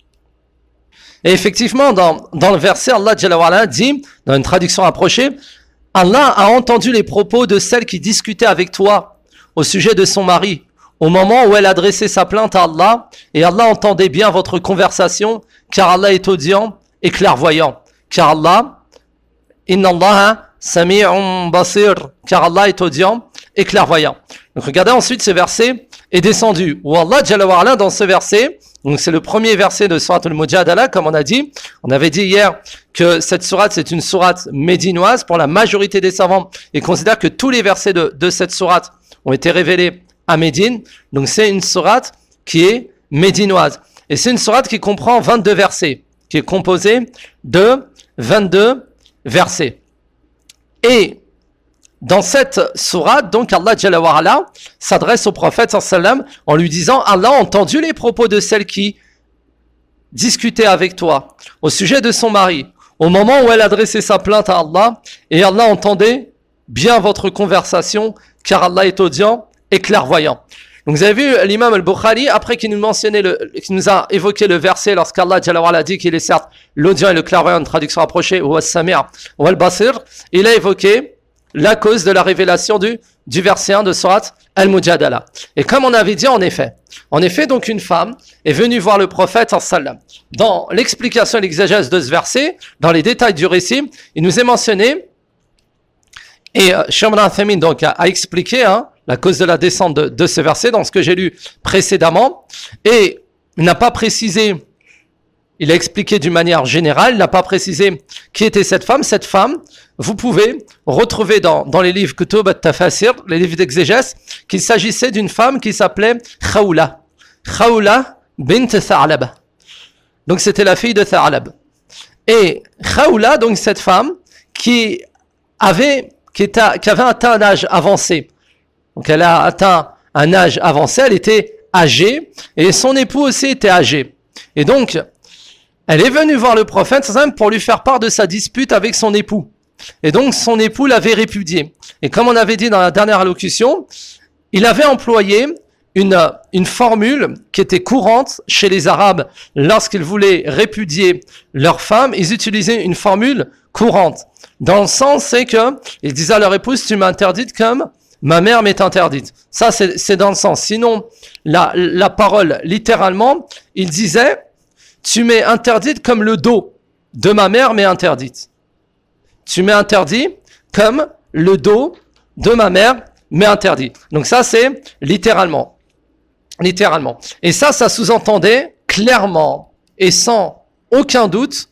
Et effectivement, dans, dans le verset, Allah, Jalla wa Ala, dit, dans une traduction approchée, Allah a entendu les propos de celle qui discutait avec toi au sujet de son mari, au moment où elle adressait sa plainte à Allah, et Allah entendait bien votre conversation, car Allah est audient et clairvoyant. Car Allah, inna Allah Sami'un basir, car Allah est audient et clairvoyant. Donc regardez ensuite ce verset est descendu, où Allah Jalla wa Ala dans ce verset, donc c'est le premier verset de Surat al-Mujadala, comme on a dit, on avait dit hier que cette sourate c'est une sourate médinoise pour la majorité des savants, et considèrent que tous les versets de, de cette sourate ont été révélés à Médine, donc c'est une sourate qui est médinoise. Et c'est une sourate qui comprend vingt-deux versets, qui est composée de vingt-deux versets. Et dans cette sourate, donc Allah Jalla wa Ala s'adresse au prophète sallam en lui disant, Allah a entendu les propos de celle qui discutait avec toi au sujet de son mari, au moment où elle adressait sa plainte à Allah, et Allah entendait bien votre conversation, car Allah est audient et clairvoyant. Donc vous avez vu l'imam al-Bukhari, après qu'il nous mentionnait le, qu'il nous a évoqué le verset lorsqu'Allah Jalla wa Ala dit qu'il est certes l'audient et le clairvoyant, une traduction approchée, ou as-sami' ou al-basir, il a évoqué la cause de la révélation du, du verset un de Surat al-Mujadala. Et comme on avait dit en effet, en effet donc une femme est venue voir le prophète en sallam. Dans l'explication et l'exégèse de ce verset, dans les détails du récit, il nous est mentionné, et euh, Cheikh Ibn Uthaymin donc a, a expliqué, hein, la cause de la descente de, de ce verset dans ce que j'ai lu précédemment. Et il n'a pas précisé, il a expliqué d'une manière générale, il n'a pas précisé qui était cette femme. Cette femme, vous pouvez retrouver dans, dans les livres Kutub al-Tafasir, les livres d'exégèse, qu'il s'agissait d'une femme qui s'appelait Khawla. Khawla bint Tha'lab. Donc c'était la fille de Tha'lab. Et Khawla, donc cette femme, qui avait, qui, était, qui avait atteint un âge avancé. Donc elle a atteint un âge avancé, elle était âgée, et son époux aussi était âgé. Et donc, elle est venue voir le prophète pour lui faire part de sa dispute avec son époux. Et donc, son époux l'avait répudié. Et comme on avait dit dans la dernière allocution, il avait employé une, une formule qui était courante chez les Arabes lorsqu'ils voulaient répudier leur femme. Ils utilisaient une formule courante. Dans le sens, c'est que ils disaient à leur épouse, tu m'as interdite comme ma mère m'est interdite. Ça, c'est, c'est dans le sens. Sinon, la, la parole, littéralement, il disait, tu m'es interdite comme le dos de ma mère m'est interdite. Tu m'es interdit comme le dos de ma mère m'est interdit. Donc ça, c'est littéralement. Littéralement. Et ça, ça sous-entendait clairement et sans aucun doute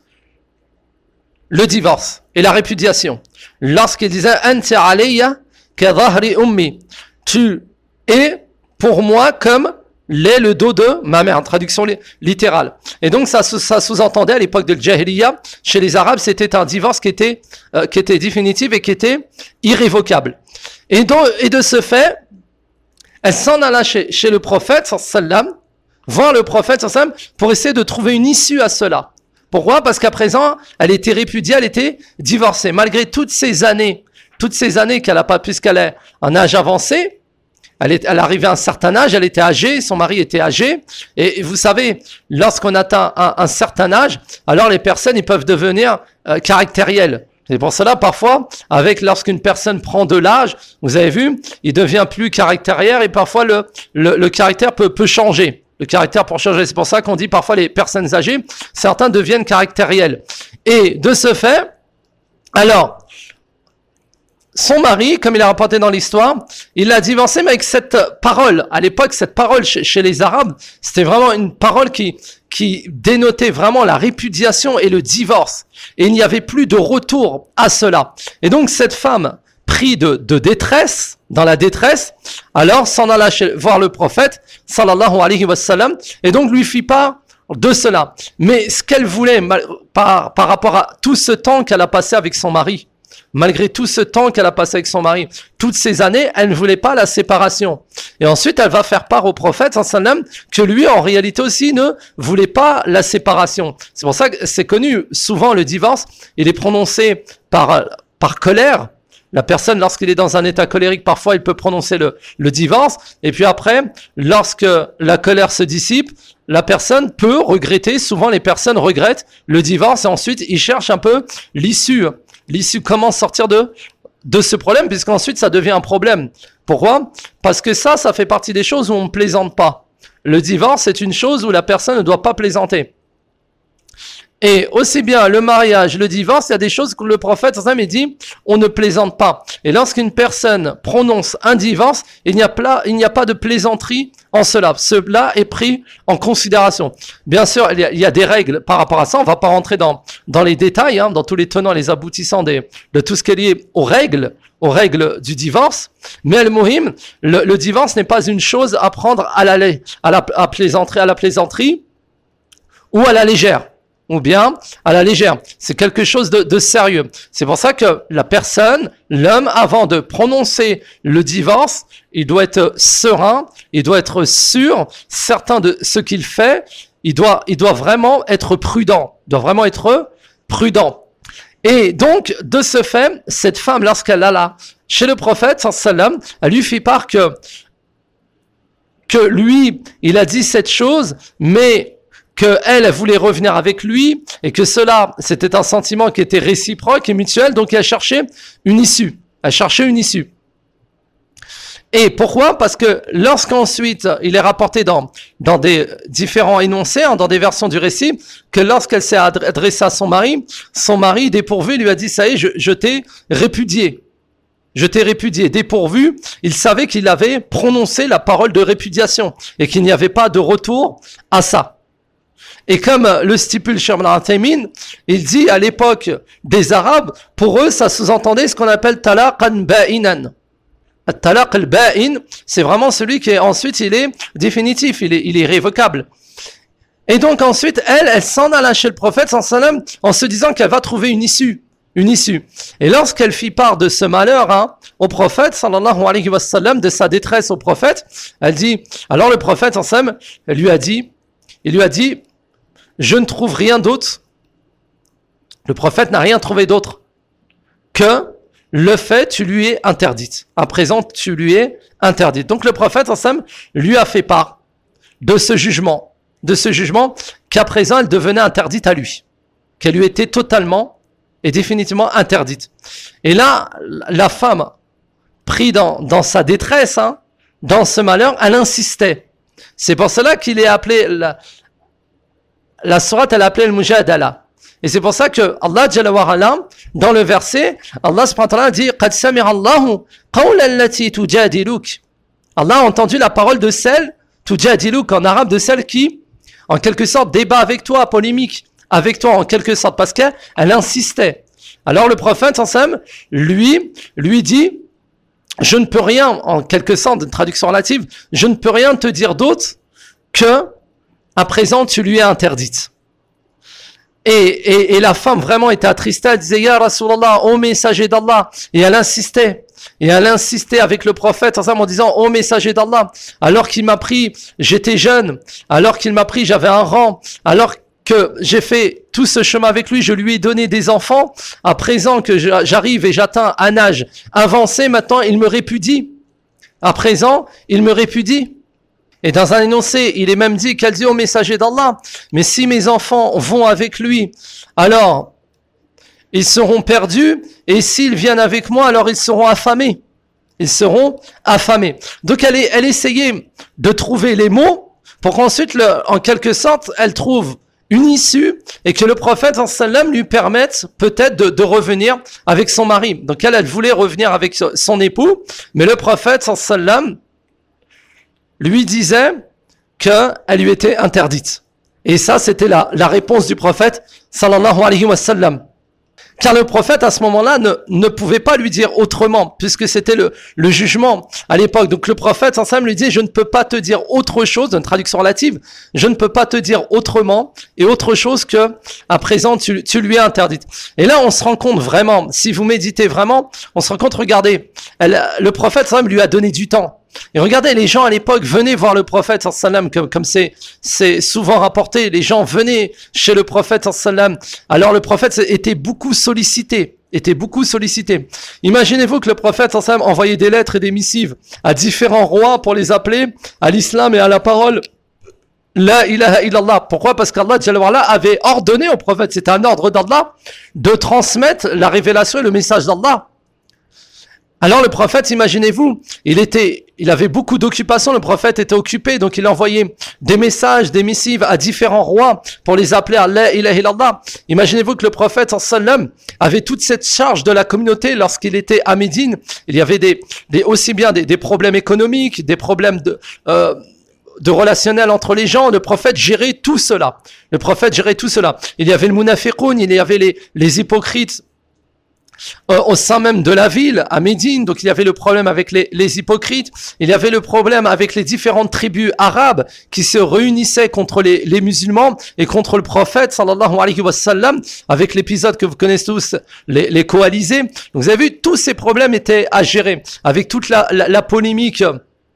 le divorce et la répudiation. Lorsqu'il disait « Anta alayya ka dhahri ummi » tu es pour moi comme l'est le dos de ma mère, en traduction littérale. Et donc ça, ça sous-entendait à l'époque de Jahiliya, chez les Arabes, c'était un divorce qui était, euh, qui était définitif et qui était irrévocable. Et, donc, et de ce fait, elle s'en alla chez, chez le prophète, sallam, voir le prophète, sallam, pour essayer de trouver une issue à cela. Pourquoi ? Parce qu'à présent, elle était répudiée, elle était divorcée. Malgré toutes ces années, toutes ces années qu'elle n'a pas, puisqu'elle est en âge avancé, Elle, est, elle arrivait à un certain âge, elle était âgée, son mari était âgé. Et vous savez, lorsqu'on atteint un, un certain âge, alors les personnes ils peuvent devenir euh, caractérielles. C'est pour cela, parfois, avec lorsqu'une personne prend de l'âge, vous avez vu, il devient plus caractériel et parfois le, le, le caractère peut, peut changer. Le caractère peut changer. C'est pour ça qu'on dit parfois les personnes âgées, certains deviennent caractériels. Et de ce fait, alors, son mari, comme il a rapporté dans l'histoire, il l'a divorcé, mais avec cette parole. À l'époque, cette parole chez, chez les Arabes, c'était vraiment une parole qui, qui dénotait vraiment la répudiation et le divorce. Et il n'y avait plus de retour à cela. Et donc, cette femme, prise de, de détresse, dans la détresse, alors s'en alla chez, voir le prophète, sallallahu alayhi wa sallam, et donc lui fit part de cela. Mais ce qu'elle voulait, par, par rapport à tout ce temps qu'elle a passé avec son mari, malgré tout ce temps qu'elle a passé avec son mari, toutes ces années, elle ne voulait pas la séparation. Et ensuite, elle va faire part au prophète, sallam, que lui, en réalité aussi, ne voulait pas la séparation. C'est pour ça que c'est connu, souvent le divorce, il est prononcé par, par colère. La personne, lorsqu'il est dans un état colérique, parfois, il peut prononcer le, le divorce. Et puis après, lorsque la colère se dissipe, la personne peut regretter, souvent les personnes regrettent le divorce et ensuite, ils cherchent un peu l'issue. L'issue, comment sortir de, de ce problème, puisqu'ensuite ça devient un problème. Pourquoi ? Parce que ça, ça fait partie des choses où on ne plaisante pas. Le divorce, c'est une chose où la personne ne doit pas plaisanter. Et aussi bien le mariage, le divorce, il y a des choses que le prophète il dit, on ne plaisante pas. Et lorsqu'une personne prononce un divorce, il n'y a pas, il n'y a pas de plaisanterie en cela. Cela est pris en considération. Bien sûr, il y a, il y a des règles par rapport à ça. On ne va pas rentrer dans, dans les détails, hein, dans tous les tenants et les aboutissants des, de tout ce qui est lié aux règles, aux règles du divorce. Mais al-muhim, le, le divorce n'est pas une chose à prendre à la, à la à plaisanterie, à la plaisanterie ou à la légère. Ou bien à la légère. C'est quelque chose de, de sérieux. C'est pour ça que la personne, l'homme, avant de prononcer le divorce, il doit être serein, il doit être sûr, certain de ce qu'il fait. Il doit, il doit vraiment être prudent. Il doit vraiment être prudent. Et donc, de ce fait, cette femme, lorsqu'elle alla chez le prophète, sallam, elle lui fit part que, que lui, il a dit cette chose, mais que elle voulait revenir avec lui et que cela, c'était un sentiment qui était réciproque et mutuel, donc elle cherchait une issue. Elle cherchait une issue. Et pourquoi ? Parce que lorsqu'ensuite, il est rapporté dans, dans des différents énoncés, hein, dans des versions du récit, que lorsqu'elle s'est adressée à son mari, son mari, dépourvu, lui a dit, ça y est, je, je t'ai répudié. je t'ai répudié, dépourvu, il savait qu'il avait prononcé la parole de répudiation et qu'il n'y avait pas de retour à ça. Et comme le stipule Cheikh Ibn Uthaymin, il dit à l'époque des Arabes, pour eux, ça sous-entendait ce qu'on appelle talaqan ba'inan. Talaq al-ba'in, c'est vraiment celui qui est ensuite, il est définitif, il est, il est révocable. Et donc ensuite, elle, elle s'en alla chez le prophète sallallahu alayhi wa sallam en se disant qu'elle va trouver une issue, une issue. Et lorsqu'elle fit part de ce malheur hein, au prophète sallallahu alayhi wa sallam, de sa détresse au prophète, elle dit, alors le prophète sallallahu alayhi wa sallam, elle lui a dit, il lui a dit, je ne trouve rien d'autre. Le prophète n'a rien trouvé d'autre que le fait, tu lui es interdite. À présent, tu lui es interdite. Donc le prophète sallallahu alayhi wa sallam lui a fait part de ce jugement. de ce jugement, qu'à présent elle devenait interdite à lui, qu'elle lui était totalement et définitivement interdite. Et là, la femme, prise dans, dans sa détresse, hein, dans ce malheur, elle insistait. C'est pour cela qu'il est appelé, la, la sourate, elle est appelée le Mujadala. Et c'est pour ça que Allah Jalla wa Ala, dans le verset, Allah subhanahu wa ta'ala dit « Qad samira Allahu qawla allati tujadiluk » Allah a entendu la parole de celle, tujadiluk en arabe, de celle qui en quelque sorte, débat avec toi, polémique avec toi, en quelque sorte, parce qu'elle elle insistait. Alors le prophète, ensemble, lui, lui dit, je ne peux rien, en quelque sorte, une traduction relative, je ne peux rien te dire d'autre que, à présent, tu lui es interdite. Et, et, et la femme vraiment était attristée, elle disait, Ya Rasulallah, ô messager d'Allah, et elle insistait. Et elle insistait avec le prophète en disant, ô messager d'Allah, alors qu'il m'a pris, j'étais jeune, alors qu'il m'a pris, j'avais un rang, alors que j'ai fait tout ce chemin avec lui, je lui ai donné des enfants, à présent que j'arrive et j'atteins un âge avancé, maintenant il me répudie. À présent, il me répudie. Et dans un énoncé, il est même dit qu'elle dit au messager d'Allah, mais si mes enfants vont avec lui, alors ils seront perdus, et s'ils viennent avec moi, alors ils seront affamés. Ils seront affamés. Donc elle, est, elle essayait de trouver les mots pour qu'ensuite, le, en quelque sorte, elle trouve une issue et que le prophète sallam lui permette peut-être de, de revenir avec son mari. Donc elle, elle voulait revenir avec son époux, mais le prophète sallam lui disait qu'elle lui était interdite. Et ça, c'était la, la réponse du prophète sallallahu alayhi wa sallam. Car le prophète, à ce moment-là, ne, ne pouvait pas lui dire autrement, puisque c'était le, le jugement à l'époque. Donc le prophète, ensemble, lui dit, je ne peux pas te dire autre chose, une traduction relative, je ne peux pas te dire autrement, et autre chose que, à présent, tu, tu lui es interdite. Et là, on se rend compte vraiment, si vous méditez vraiment, on se rend compte, regardez, elle, le prophète, ensemble, lui a donné du temps. Et regardez, les gens à l'époque venaient voir le prophète sallam, comme comme c'est c'est souvent rapporté, les gens venaient chez le prophète sallam. Alors le prophète était beaucoup sollicité, était beaucoup sollicité. Imaginez-vous que le prophète sallam envoyait des lettres et des missives à différents rois pour les appeler à l'islam et à la parole La ilaha illallah. Pourquoi? Parce qu'Allah avait ordonné au prophète, c'était un ordre d'Allah, de transmettre la révélation et le message d'Allah. Alors le prophète, imaginez-vous, il était, il avait beaucoup d'occupations, le prophète était occupé, donc il envoyait des messages, des missives à différents rois pour les appeler à la ilaha illallah. Imaginez-vous que le prophète sallam avait toute cette charge de la communauté lorsqu'il était à Médine. Il y avait des, des aussi bien des, des problèmes économiques, des problèmes de euh, de relationnel entre les gens. Le prophète gérait tout cela. Le prophète gérait tout cela. Il y avait le munafiqoun, il y avait les les hypocrites. Euh, au sein même de la ville, à Médine, donc il y avait le problème avec les, les hypocrites, il y avait le problème avec les différentes tribus arabes qui se réunissaient contre les, les musulmans et contre le prophète sallallahu alayhi wa sallam, avec l'épisode que vous connaissez tous, les, les coalisés. Donc vous avez vu, tous ces problèmes étaient à gérer, avec toute la, la, la polémique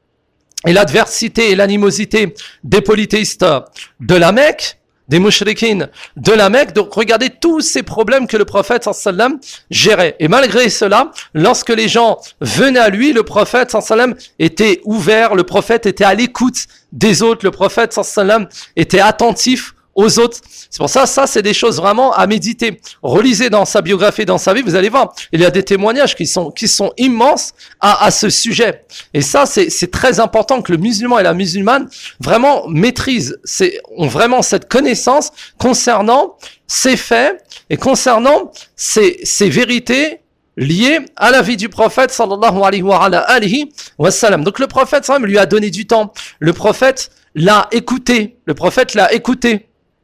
et l'adversité et l'animosité des polythéistes de la Mecque, des mouchriquines de la Mecque. Donc regardez tous ces problèmes que le prophète sallam gérait. Et malgré cela, lorsque les gens venaient à lui, le prophète sallam était ouvert, le prophète était à l'écoute des autres, le prophète sallam était attentif aux autres. C'est pour ça, ça c'est des choses vraiment à méditer. Relisez dans sa biographie, dans sa vie, vous allez voir, il y a des témoignages qui sont qui sont immenses à, à ce sujet. Et ça, c'est c'est très important que le musulman et la musulmane vraiment maîtrisent, c'est, ont vraiment cette connaissance concernant ces faits et concernant ces ces vérités liées à la vie du prophète sallallahu alayhi wa alihi wa sallam. Donc le prophète sallam lui a donné du temps. Le prophète l'a écouté. Le prophète l'a écouté.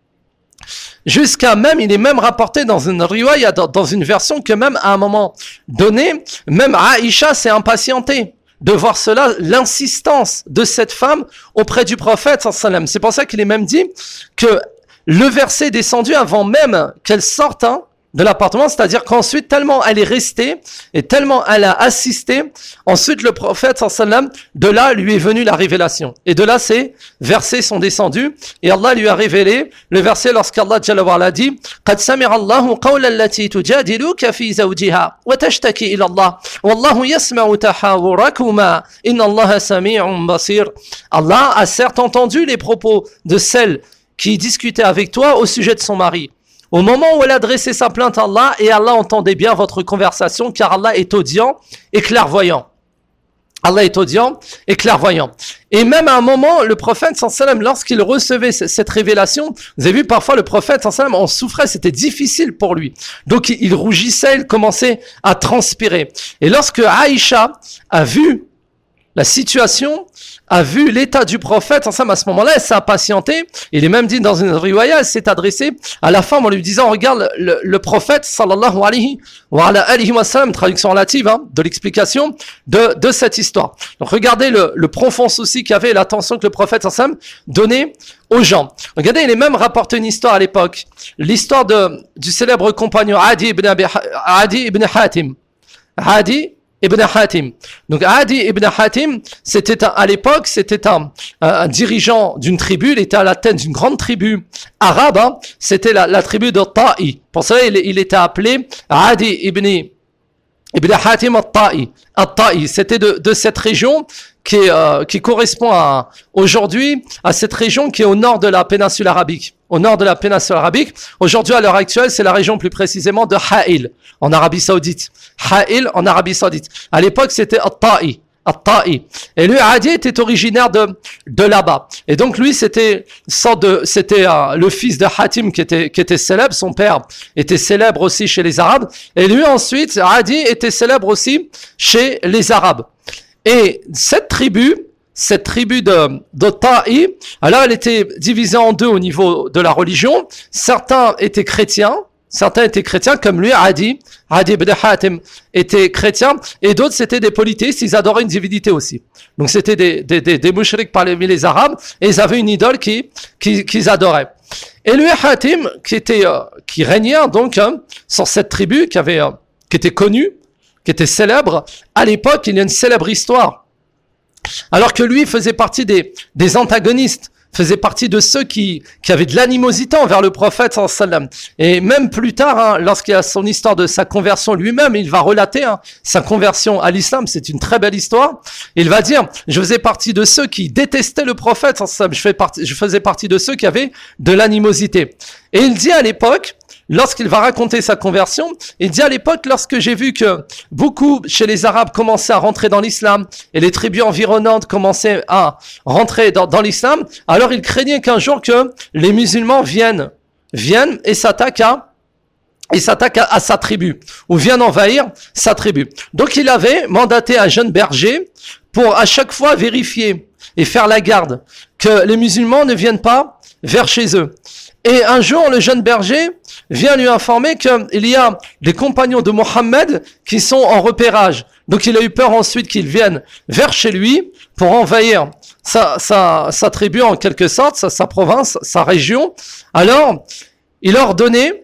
Jusqu'à même, il est même rapporté dans une riwaya, dans, dans une version que même à un moment donné, même Aïcha s'est impatientée de voir cela, l'insistance de cette femme auprès du prophète sallallahu alayhi wa sallam. C'est pour ça qu'il est même dit que le verset est descendu avant même qu'elle sorte hein, de l'appartement, c'est-à-dire qu'ensuite, tellement elle est restée et tellement elle a assisté, ensuite le prophète sallallahu alayhi wa sallam, de là lui est venue la révélation. Et de là, ces versets sont descendus et Allah lui a révélé le verset lorsqu'Allah Jalla wa Ala dit قَدْ سَمِعَ اللَّهُ قَوْلَ الَّتِي تُجَادِلُكَ فِي زَوْجِهَا وَتَشْتَكِي إِلَى اللَّهِ وَاللَّهُ يَسْمَعُ تَحَاوُرَكُمَا إِنَّ اللَّهَ سَمِيعٌ بَصِيرٌ. Allah a certes entendu les propos de celle qui discutait avec toi au sujet de son mari. Au moment où elle adressait sa plainte à Allah, et Allah entendait bien votre conversation, car Allah est audient et clairvoyant. Allah est audient et clairvoyant. Et même à un moment, le prophète, sallallahu alayhi wa sallam, lorsqu'il recevait cette révélation, vous avez vu, parfois le prophète, sallallahu alayhi wa sallam, en souffrait, c'était difficile pour lui. Donc il rougissait, il commençait à transpirer. Et lorsque Aïcha a vu la situation, a vu l'état du prophète, ensemble à ce moment-là, elle s'est impatientée. Il est même dit dans une riwaya, elle s'est adressée à la femme en lui disant, regarde le, le prophète, sallallahu alayhi wa alihi wa sallam, traduction relative hein, de l'explication de, de cette histoire. Donc regardez le, le profond souci qu'il y avait et l'attention que le prophète, sallallahu alayhi wa sallam, donnait aux gens. Regardez, il est même rapporté une histoire à l'époque, l'histoire de, du célèbre compagnon Adi ibn, Abi, Adi ibn Hatim. Adi Ibn Hatim. Donc Adi ibn Hatim, c'était un, à l'époque, c'était un, un, un dirigeant d'une tribu, il était à la tête d'une grande tribu arabe, hein, c'était la, la tribu de Ta'i. Pour ça, il, il était appelé Adi ibn, ibn Hatim al-Ta'i. Al-Ta'i, c'était de, de cette région qui, est, euh, qui correspond à, aujourd'hui à cette région qui est au nord de la péninsule arabique. Au nord de la péninsule arabique. Aujourd'hui, à l'heure actuelle, c'est la région plus précisément de Ha'il, en Arabie Saoudite. Ha'il, en Arabie Saoudite. À l'époque, c'était At-Ta'i. At-Ta'i. Et lui, Adi était originaire de, de là-bas. Et donc, lui, c'était, sorte de, c'était euh, le fils de Hatim qui était, qui était célèbre. Son père était célèbre aussi chez les Arabes. Et lui, ensuite, Adi était célèbre aussi chez les Arabes. Et cette tribu, cette tribu de, de Ta'i, alors elle était divisée en deux au niveau de la religion. Certains étaient chrétiens, certains étaient chrétiens comme lui, Adi, Adi ibn Hatim était chrétien, et d'autres c'était des polythéistes, ils adoraient une divinité aussi. Donc c'était des, des, des, des mouchriks parmi les Arabes, et ils avaient une idole qui, qui, qu'ils adoraient. Et lui, Hatim, qui était, euh, qui régnait donc hein, sur cette tribu, qui avait, euh, qui était connue, qui était célèbre, à l'époque, il y a une célèbre histoire. Alors que lui faisait partie des, des antagonistes, faisait partie de ceux qui, qui avaient de l'animosité envers le prophète sallallahu alayhi wa sallam. Et même plus tard, hein, lorsqu'il y a son histoire de sa conversion lui-même, il va relater hein, sa conversion à l'islam, c'est une très belle histoire. Il va dire, je faisais partie de ceux qui détestaient le prophète sallallahu alayhi wa sallam, je, fais partie, je faisais partie de ceux qui avaient de l'animosité. Et il dit à l'époque, lorsqu'il va raconter sa conversion, il dit à l'époque, lorsque j'ai vu que beaucoup chez les Arabes commençaient à rentrer dans l'islam et les tribus environnantes commençaient à rentrer dans, dans l'islam, alors il craignait qu'un jour que les musulmans viennent, viennent et s'attaquent à, et s'attaquent à, à sa tribu, ou viennent envahir sa tribu. Donc il avait mandaté un jeune berger pour à chaque fois vérifier et faire la garde que les musulmans ne viennent pas vers chez eux. Et un jour, le jeune berger vient lui informer qu'il y a des compagnons de Mohammed qui sont en repérage. Donc il a eu peur ensuite qu'ils viennent vers chez lui pour envahir sa, sa, sa tribu en quelque sorte, sa, sa province, sa région. Alors, il a ordonné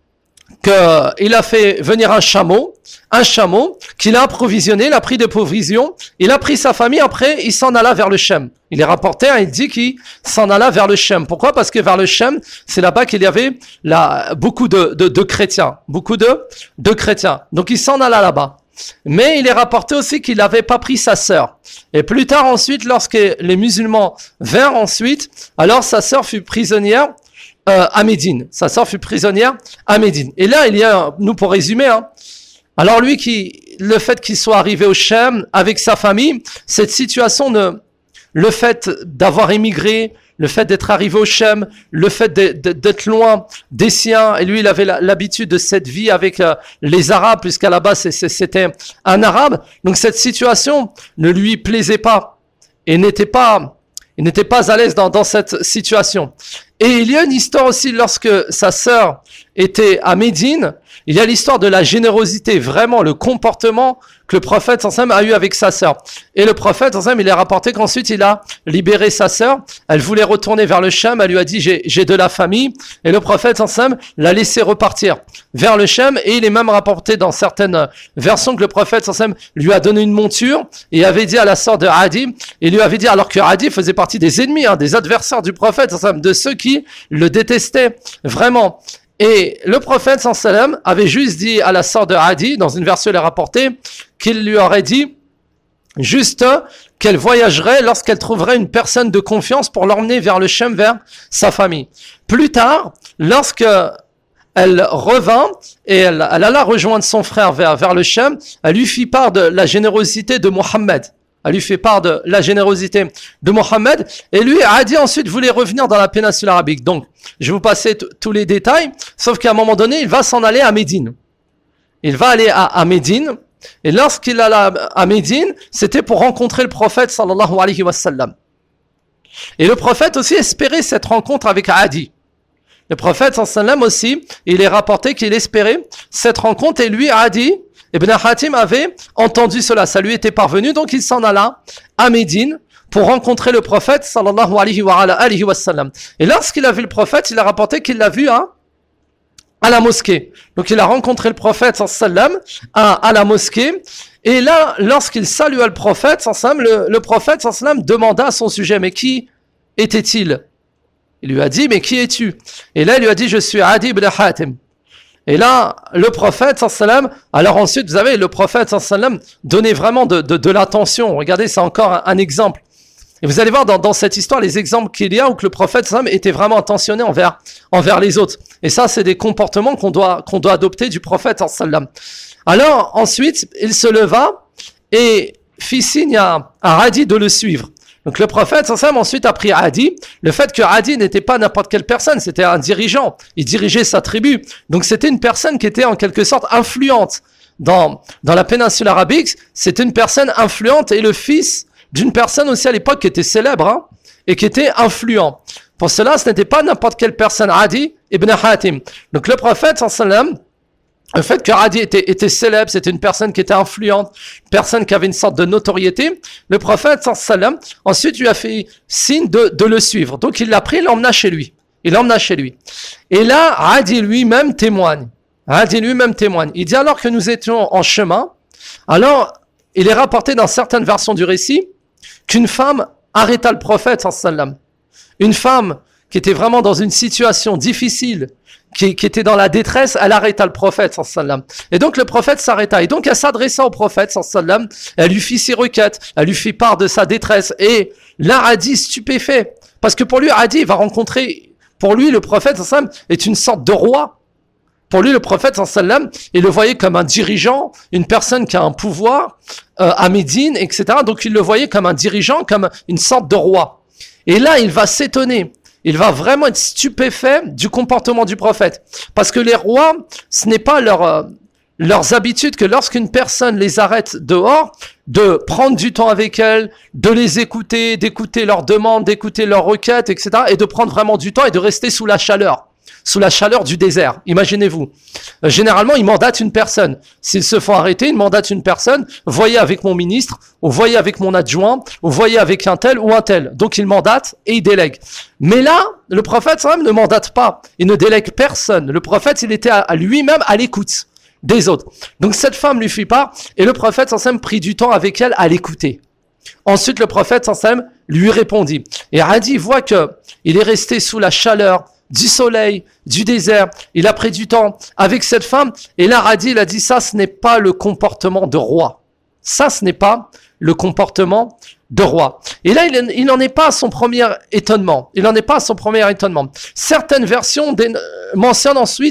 qu'il a fait venir un chameau, un chameau qu'il a approvisionné, il a pris des provisions, il a pris sa famille, après il s'en alla vers le Chem. Il est rapporté, hein, il dit qu'il s'en alla vers le Chem. Pourquoi? Parce que vers le Chem, c'est là-bas qu'il y avait là, beaucoup de, de, de chrétiens, beaucoup de, de chrétiens. Donc il s'en alla là-bas. Mais il est rapporté aussi qu'il n'avait pas pris sa sœur. Et plus tard ensuite, lorsque les musulmans vinrent ensuite, alors sa sœur fut prisonnière Euh, à Médine. Sa sœur fut prisonnière à Médine. Et là, il y a, nous pour résumer, hein, alors lui qui, le fait qu'il soit arrivé au Chem avec sa famille, cette situation, ne, le fait d'avoir émigré, le fait d'être arrivé au Shem, le fait d'être loin des siens, et lui il avait l'habitude de cette vie avec euh, les Arabes, puisqu'à la base c'était un Arabe, donc cette situation ne lui plaisait pas, et n'était pas, il n'était pas à l'aise dans, dans cette situation. Et il y a une histoire aussi lorsque sa sœur était à Médine, il y a l'histoire de la générosité, vraiment le comportement que le prophète sallam a eu avec sa sœur. Et le prophète sallam, il est rapporté qu'ensuite il a libéré sa sœur. Elle voulait retourner vers le Sham, elle lui a dit j'ai, j'ai de la famille. Et le prophète sallam l'a laissé repartir vers le Sham. Et il est même rapporté dans certaines versions que le prophète sallam lui a donné une monture et avait dit à la sœur de Adi, il lui avait dit, alors que Adi faisait partie des ennemis, hein, des adversaires du prophète sallam, de ceux qui le détestaient vraiment. Et le prophète sallam avait juste dit à la sœur de Adi, dans une version il est rapporté, qu'il lui aurait dit juste qu'elle voyagerait lorsqu'elle trouverait une personne de confiance pour l'emmener vers le Shem, vers sa famille. Plus tard, lorsque elle revint et elle, elle alla rejoindre son frère vers, vers le Shem, elle lui fit part de la générosité de Mohammed. Elle lui fait part de la générosité de Mohammed. Et lui, Adi ensuite voulait revenir dans la péninsule arabique. Donc, je vais vous passer t- tous les détails. Sauf qu'à un moment donné, il va s'en aller à Médine. Il va aller à, à Médine. Et lorsqu'il alla à Médine, c'était pour rencontrer le prophète sallallahu alayhi wa sallam. Et le prophète aussi espérait cette rencontre avec Adi. Le prophète sallallahu alayhi wa sallam aussi, il est rapporté qu'il espérait cette rencontre. Et lui, Adi, Ibn Hatim avait entendu cela, ça lui était parvenu, donc il s'en alla à Médine pour rencontrer le prophète sallallahu alayhi wa, alayhi wa sallam. Et lorsqu'il a vu le prophète, il a rapporté qu'il l'a vu à, à la mosquée. Donc il a rencontré le prophète sallallahu alayhi wa sallam à, à la mosquée. Et là, lorsqu'il salua le prophète sallallahu alayhi wa sallam, le, le prophète sallallahu alayhi wa sallam demanda à son sujet, mais qui était-il? Il lui a dit, mais qui es-tu? Et là, il lui a dit, je suis Adi ibn Hatim. Et là, le prophète, sallam, alors ensuite, vous savez, le prophète, sallam, donnait vraiment de, de, de l'attention. Regardez, c'est encore un, un exemple. Et vous allez voir dans, dans cette histoire les exemples qu'il y a où que le prophète, sallam, était vraiment attentionné envers, envers les autres. Et ça, c'est des comportements qu'on doit, qu'on doit adopter du prophète, sallam. Alors, ensuite, il se leva et fit signe à, à Adi de le suivre. Donc le prophète sallam ensuite a pris Adi, le fait que Adi n'était pas n'importe quelle personne, c'était un dirigeant, il dirigeait sa tribu, donc c'était une personne qui était en quelque sorte influente dans, dans la péninsule arabique, c'était une personne influente et le fils d'une personne aussi à l'époque qui était célèbre hein, et qui était influent. Pour cela, ce n'était pas n'importe quelle personne, Adi ibn Hatim. Donc le prophète sallam, le fait que Adi était, était célèbre, c'était une personne qui était influente, une personne qui avait une sorte de notoriété. Le prophète, sallam, ensuite lui a fait signe de, de le suivre. Donc il l'a pris, il l'emmena chez lui. Il l'emmena chez lui. Et là, Adi lui-même témoigne. Adi lui-même témoigne. Il dit alors que nous étions en chemin, alors il est rapporté dans certaines versions du récit qu'une femme arrêta le prophète, sallam. Une femme qui était vraiment dans une situation difficile, Qui, qui était dans la détresse, elle arrêta le prophète sallam. Et donc le prophète s'arrêta. Et donc elle s'adressa au prophète sallam. Elle lui fit ses requêtes. Elle lui fit part de sa détresse. Et là, Adi stupéfait. Parce que pour lui, Adi va rencontrer, pour lui, le prophète sallam est une sorte de roi. Pour lui, le prophète sallam, il le voyait comme un dirigeant, une personne qui a un pouvoir euh, à Médine, et cetera. Donc il le voyait comme un dirigeant, comme une sorte de roi. Et là, il va s'étonner. Il va vraiment être stupéfait du comportement du prophète. Parce que les rois, ce n'est pas leur, euh, leurs habitudes que lorsqu'une personne les arrête dehors, de prendre du temps avec elles, de les écouter, d'écouter leurs demandes, d'écouter leurs requêtes, et cetera. Et de prendre vraiment du temps et de rester sous la chaleur. Sous la chaleur du désert. Imaginez-vous. Euh, généralement, ils mandatent une personne. S'ils se font arrêter, ils mandatent une personne. Voyez avec mon ministre, ou voyez avec mon adjoint, ou voyez avec un tel ou un tel. Donc, ils mandatent et ils délèguent. Mais là, le prophète, quand même, ne mandate pas. Il ne délègue personne. Le prophète, il était à, à lui-même à l'écoute des autres. Donc, cette femme lui fit part, et le prophète, sans même, prit du temps avec elle à l'écouter. Ensuite, le prophète, sans même, lui répondit. Et Adi voit que il est resté sous la chaleur du soleil, du désert, il a pris du temps avec cette femme, et là, Adi, il a dit, ça, ce n'est pas le comportement de roi. Ça, ce n'est pas le comportement de roi. Et là, il, il n'en est pas à son premier étonnement. Il n'en est pas à son premier étonnement. Certaines versions mentionnent ensuite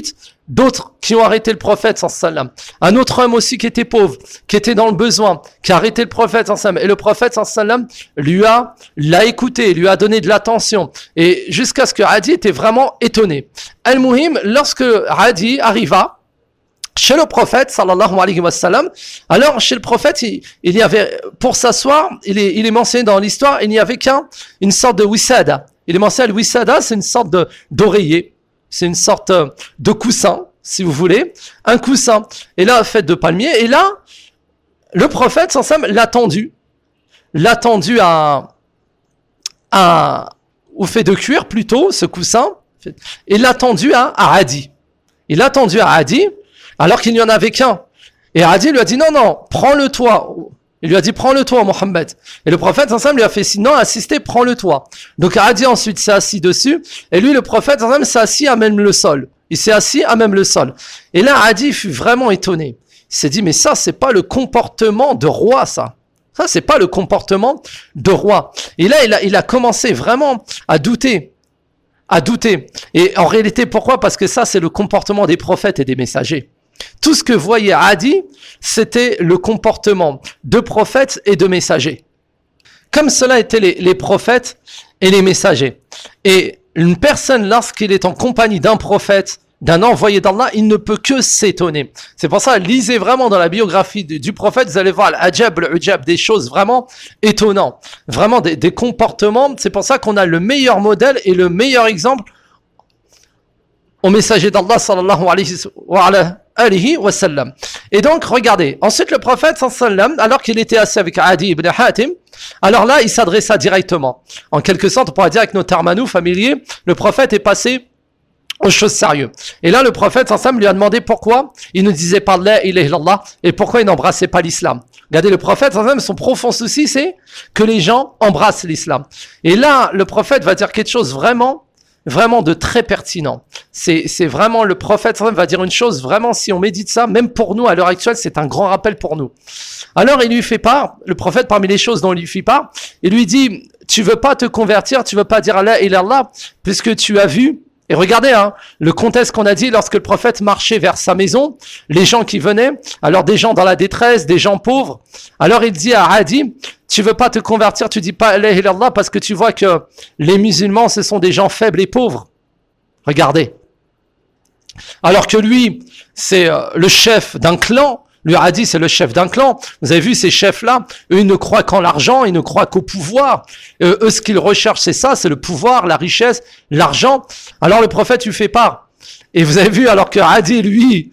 d'autres qui ont arrêté le prophète sallam. Un autre homme aussi qui était pauvre, qui était dans le besoin, qui a arrêté le prophète sallam. Et le prophète sallam lui a, l'a écouté, lui a donné de l'attention. Et jusqu'à ce que Adi était vraiment étonné. Al-Muhim, lorsque Adi arriva chez le prophète sallallahu alayhi wa sallam, alors chez le prophète, il, il y avait, pour s'asseoir, il est, il est mentionné dans l'histoire, il n'y avait qu'un, une sorte de wisada. Il est mentionné, le wisada, c'est une sorte de, d'oreiller. C'est une sorte de coussin, si vous voulez, un coussin. Et là, fait de palmier. Et là, le prophète, sans ça, l'a tendu, l'a tendu à, à, au fait de cuir plutôt, ce coussin, et l'a tendu à, à Adi. Il l'a tendu à Adi, alors qu'il n'y en avait qu'un. Et Adi lui a dit, non, non, prends-le toi. Il lui a dit, prends-le toi, Mohammed. Et le prophète, ensemble, lui a fait sinon, assistez, prends-le toi. Donc, Adi ensuite s'est assis dessus. Et lui, le prophète, ensemble, s'est assis à même le sol. Il s'est assis à même le sol. Et là, Adi fut vraiment étonné. Il s'est dit, mais ça, c'est pas le comportement de roi, ça. Ça, c'est pas le comportement de roi. Et là, il a, il a commencé vraiment à douter. À douter. Et en réalité, pourquoi? Parce que ça, c'est le comportement des prophètes et des messagers. Tout ce que voyait Adi, c'était le comportement de prophètes et de messagers. Comme cela étaient les, les prophètes et les messagers. Et une personne, lorsqu'il est en compagnie d'un prophète, d'un envoyé d'Allah, il ne peut que s'étonner. C'est pour ça, lisez vraiment dans la biographie du, du prophète, vous allez voir l'ajab, l'ujab, des choses vraiment étonnantes. Vraiment des, des comportements. C'est pour ça qu'on a le meilleur modèle et le meilleur exemple au messager d'Allah sallallahu alayhi wa sallam. Et donc, regardez. Ensuite, le prophète sallam, alors qu'il était assis avec Adi ibn Hatim, alors là, il s'adressa directement. En quelque sorte, on pourrait dire avec nos termes à nous, familiers, le prophète est passé aux choses sérieuses. Et là, le prophète sallam lui a demandé pourquoi il ne disait pas la ilaha illallah et pourquoi il n'embrassait pas l'islam. Regardez, le prophète sallam, son profond souci, c'est que les gens embrassent l'islam. Et là, le prophète va dire quelque chose vraiment vraiment de très pertinent. C'est, c'est vraiment le prophète va dire une chose, vraiment, si on médite ça, même pour nous, à l'heure actuelle, c'est un grand rappel pour nous. Alors, il lui fait part, le prophète, parmi les choses dont il lui fait part, il lui dit, tu veux pas te convertir, tu veux pas dire Allah et Allah, puisque tu as vu, et regardez, hein, le contexte qu'on a dit lorsque le prophète marchait vers sa maison, les gens qui venaient, alors des gens dans la détresse, des gens pauvres, alors il dit à Adi, tu veux pas te convertir, tu dis pas Allah et Allah parce que tu vois que les musulmans, ce sont des gens faibles et pauvres. Regardez. Alors que lui, c'est euh, le chef d'un clan, lui Adi, c'est le chef d'un clan. Vous avez vu ces chefs-là, eux, ils ne croient qu'en l'argent, ils ne croient qu'au pouvoir. Euh, eux, ce qu'ils recherchent, c'est ça, c'est le pouvoir, la richesse, l'argent. Alors le prophète lui fait part. Et vous avez vu, alors que Adi, lui,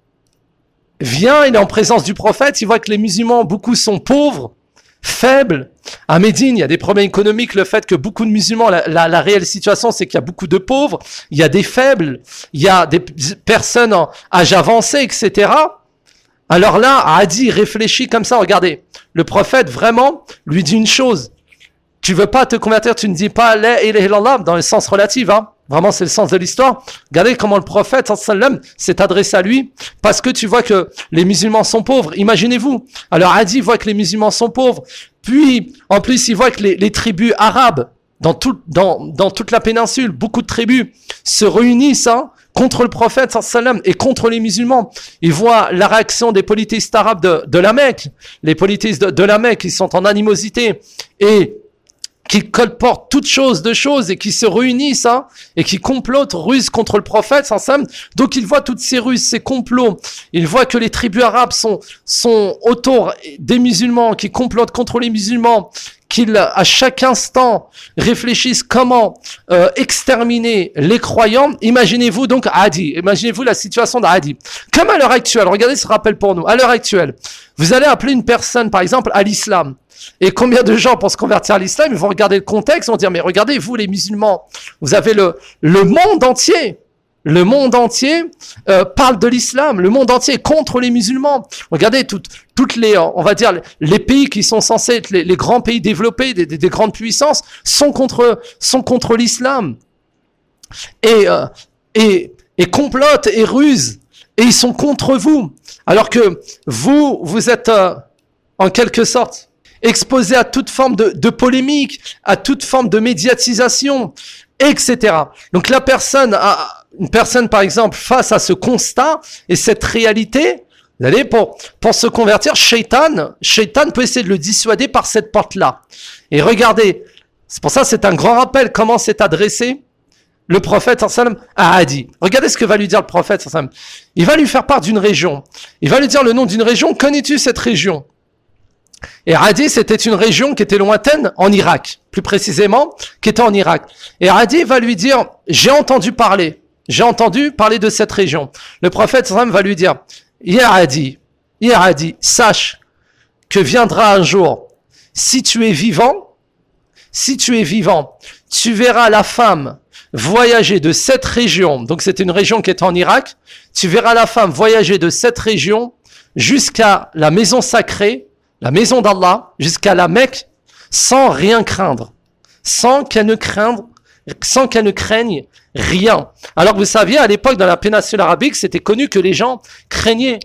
vient, il est en présence du prophète, il voit que les musulmans, beaucoup sont pauvres, faibles. À Médine, il y a des problèmes économiques, le fait que beaucoup de musulmans, la, la, la réelle situation, c'est qu'il y a beaucoup de pauvres, il y a des faibles, il y a des personnes en âge avancé, et cetera. Alors là, Adi réfléchit comme ça, regardez, le prophète vraiment lui dit une chose, tu veux pas te convertir, tu ne dis pas la ilaha illallah dans le sens relatif, hein. Vraiment, c'est le sens de l'histoire. Regardez comment le prophète sallam s'est adressé à lui, parce que tu vois que les musulmans sont pauvres. Imaginez-vous. Alors Adi voit que les musulmans sont pauvres, puis en plus il voit que les, les tribus arabes dans tout, dans dans toute la péninsule, beaucoup de tribus se réunissent, hein, contre le prophète sallam et contre les musulmans. Il voit la réaction des polythéistes arabes de, de la Mecque. Les polythéistes de, de la Mecque, ils sont en animosité et qui colportent toutes choses de choses et qui se réunissent, hein, et qui complotent, rusent contre le prophète, sallam. Donc il voit toutes ces ruses, ces complots. Il voit que les tribus arabes sont, sont autour des musulmans, qui complotent contre les musulmans, qu'ils, à chaque instant, réfléchissent comment euh, exterminer les croyants. Imaginez-vous donc Adi, imaginez-vous la situation d'Adi. Comme à l'heure actuelle, regardez ce rappel pour nous, à l'heure actuelle, vous allez appeler une personne, par exemple, à l'islam. Et combien de gens pour se convertir à l'islam, ils vont regarder le contexte, ils vont dire, mais regardez, vous les musulmans, vous avez le, le monde entier, le monde entier euh, parle de l'islam, le monde entier est contre les musulmans. Regardez toutes, toutes les, on va dire, les pays qui sont censés être les, les grands pays développés, des, des, des grandes puissances, sont contre, sont contre l'islam. Et, euh, et, et complotent et rusent, et ils sont contre vous. Alors que vous, vous êtes euh, en quelque sorte exposé à toute forme de, de polémique, à toute forme de médiatisation, et cetera. Donc la personne a, une personne, par exemple, face à ce constat et cette réalité, vous allez, pour, pour se convertir, Shaitan, Shaitan peut essayer de le dissuader par cette porte-là. Et regardez, c'est pour ça que c'est un grand rappel comment s'est adressé le prophète à Adi. Regardez ce que va lui dire le prophète. Il va lui faire part d'une région. Il va lui dire le nom d'une région. Connais-tu cette région? Et Adi, c'était une région qui était lointaine en Irak, plus précisément, qui était en Irak. Et Adi va lui dire, j'ai entendu parler, j'ai entendu parler de cette région. Le prophète va lui dire, Ya Adi, Ya Adi, sache que viendra un jour, si tu es vivant, si tu es vivant, tu verras la femme voyager de cette région, donc c'était une région qui était en Irak, tu verras la femme voyager de cette région jusqu'à la maison sacrée, la maison d'Allah, jusqu'à la Mecque, sans rien craindre, sans qu'elle ne craigne, sans qu'elle ne craigne rien. Alors que vous saviez, à l'époque, dans la péninsule arabique, c'était connu que les gens craignaient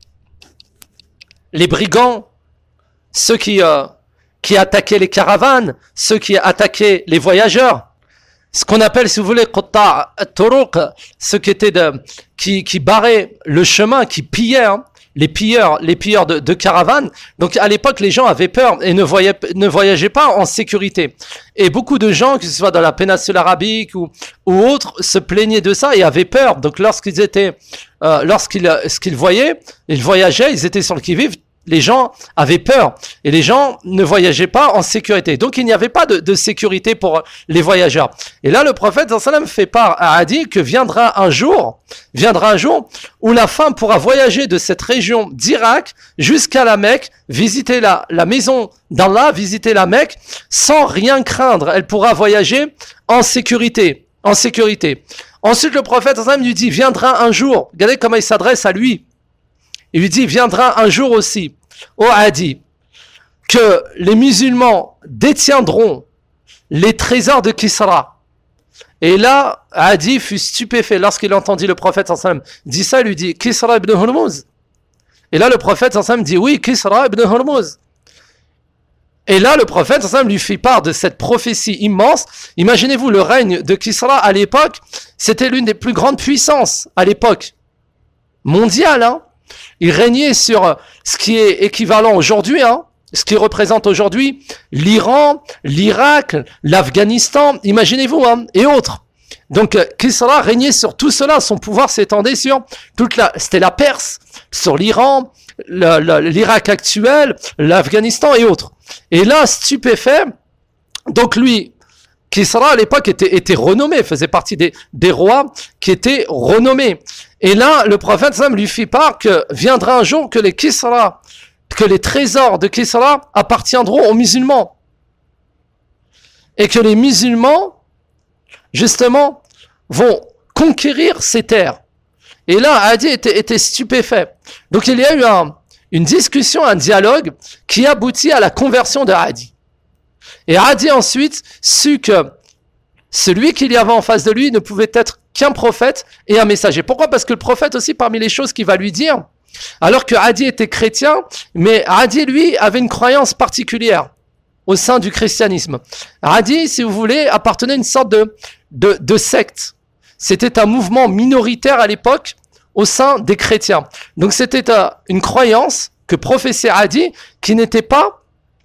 les brigands, ceux qui, euh, qui attaquaient les caravanes, ceux qui attaquaient les voyageurs. Ce qu'on appelle, si vous voulez, qutta turuq, ceux qui étaient de, qui, qui barraient le chemin, qui pillaient, hein, les pilleurs, les pilleurs de, de caravanes. Donc, à l'époque, les gens avaient peur et ne voyaient, ne voyageaient pas en sécurité. Et beaucoup de gens, que ce soit dans la péninsule arabique ou, ou autres, se plaignaient de ça et avaient peur. Donc, lorsqu'ils étaient, euh, lorsqu'ils, ce qu'ils voyaient, ils voyageaient, ils étaient sur le qui-vive. Les gens avaient peur et les gens ne voyageaient pas en sécurité. Donc, il n'y avait pas de, de sécurité pour les voyageurs. Et là, le prophète sallallahu alayhi wa sallam fait part à Adi que viendra un jour, viendra un jour où la femme pourra voyager de cette région d'Irak jusqu'à la Mecque, visiter la, la maison d'Allah, visiter la Mecque sans rien craindre. Elle pourra voyager en sécurité, en sécurité. Ensuite, le prophète sallallahu alayhi wa sallam lui dit, viendra un jour. Regardez comment il s'adresse à lui. Il lui dit, viendra un jour aussi, ô Adi, que les musulmans détiendront les trésors de Kisra. Et là, Adi fut stupéfait lorsqu'il entendit le prophète sallallahu alayhi wa sallam dit ça, il lui dit, Kisra ibn Hurmuz. Et là, le prophète sallallahu alayhi wa sallam dit, oui, Kisra ibn Hurmuz. Et là, le prophète sallallahu alayhi wa sallam lui fit part de cette prophétie immense. Imaginez-vous, le règne de Kisra à l'époque, c'était l'une des plus grandes puissances à l'époque mondiale, hein. Il régnait sur ce qui est équivalent aujourd'hui, hein, ce qui représente aujourd'hui l'Iran, l'Irak, l'Afghanistan, imaginez-vous, hein, et autres. Donc, Kisra régnait sur tout cela, son pouvoir s'étendait sur toute la, c'était la Perse, sur l'Iran, le, le, l'Irak actuel, l'Afghanistan et autres. Et là, stupéfait, donc lui, Kisra à l'époque était, était renommé, faisait partie des, des rois qui étaient renommés. Et là, le prophète sallam lui fit part que viendra un jour que les Kisra, que les trésors de Kisra appartiendront aux musulmans. Et que les musulmans, justement, vont conquérir ces terres. Et là, Adi était, était stupéfait. Donc il y a eu un, une discussion, un dialogue qui aboutit à la conversion de Adi. Et Adi ensuite sut que celui qu'il y avait en face de lui ne pouvait être qu'un prophète et un messager. Pourquoi? Parce que le prophète aussi, parmi les choses qu'il va lui dire, alors que Adi était chrétien, mais Adi, lui, avait une croyance particulière au sein du christianisme. Adi, si vous voulez, appartenait à une sorte de, de, de secte. C'était un mouvement minoritaire à l'époque au sein des chrétiens. Donc c'était euh, une croyance que professait Adi qui n'était pas,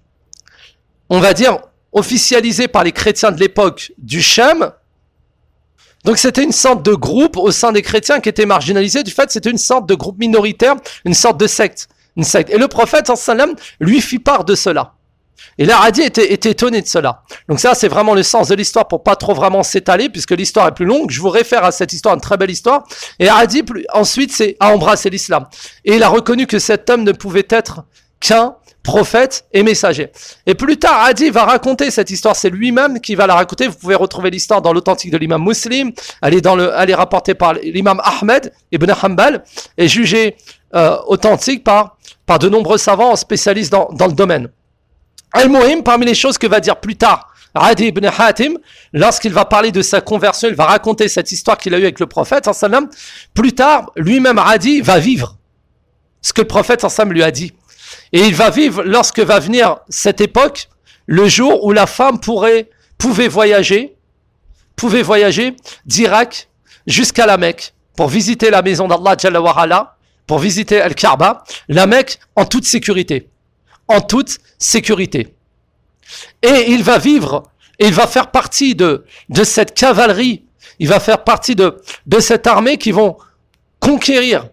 on va dire, officialisée par les chrétiens de l'époque du Shem. Donc c'était une sorte de groupe au sein des chrétiens qui était marginalisé. Du fait, c'était une sorte de groupe minoritaire, une sorte de secte. Une secte. Et le prophète, sallallahu alayhi wa sallam, lui fit part de cela. Et là, Adi était, était étonné de cela. Donc ça, c'est vraiment le sens de l'histoire pour pas trop vraiment s'étaler, puisque l'histoire est plus longue. Je vous réfère à cette histoire, une très belle histoire. Et Adi, ensuite, c'est, a embrassé l'islam. Et il a reconnu que cet homme ne pouvait être qu'un prophète et messager. Et plus tard, Adi va raconter cette histoire. C'est lui-même qui va la raconter. Vous pouvez retrouver l'histoire dans l'authentique de l'imam Muslim. Elle est, dans le, elle est rapportée par l'imam Ahmed ibn Hanbal et jugée euh, authentique par, par de nombreux savants spécialistes dans, dans le domaine. Al-Muhim, parmi les choses que va dire plus tard Adi ibn Hatim, lorsqu'il va parler de sa conversion, il va raconter cette histoire qu'il a eue avec le prophète, sallam. Plus tard, lui-même Adi va vivre ce que le prophète sallam lui a dit. Et il va vivre lorsque va venir cette époque, le jour où la femme pourrait, pouvait voyager, pouvait voyager d'Irak jusqu'à la Mecque pour visiter la maison d'Allah Jalla wa Ala, pour visiter Al-Kaaba, la Mecque en toute sécurité. En toute sécurité. Et il va vivre, et il va faire partie de, de cette cavalerie, il va faire partie de, de cette armée qui vont conquérir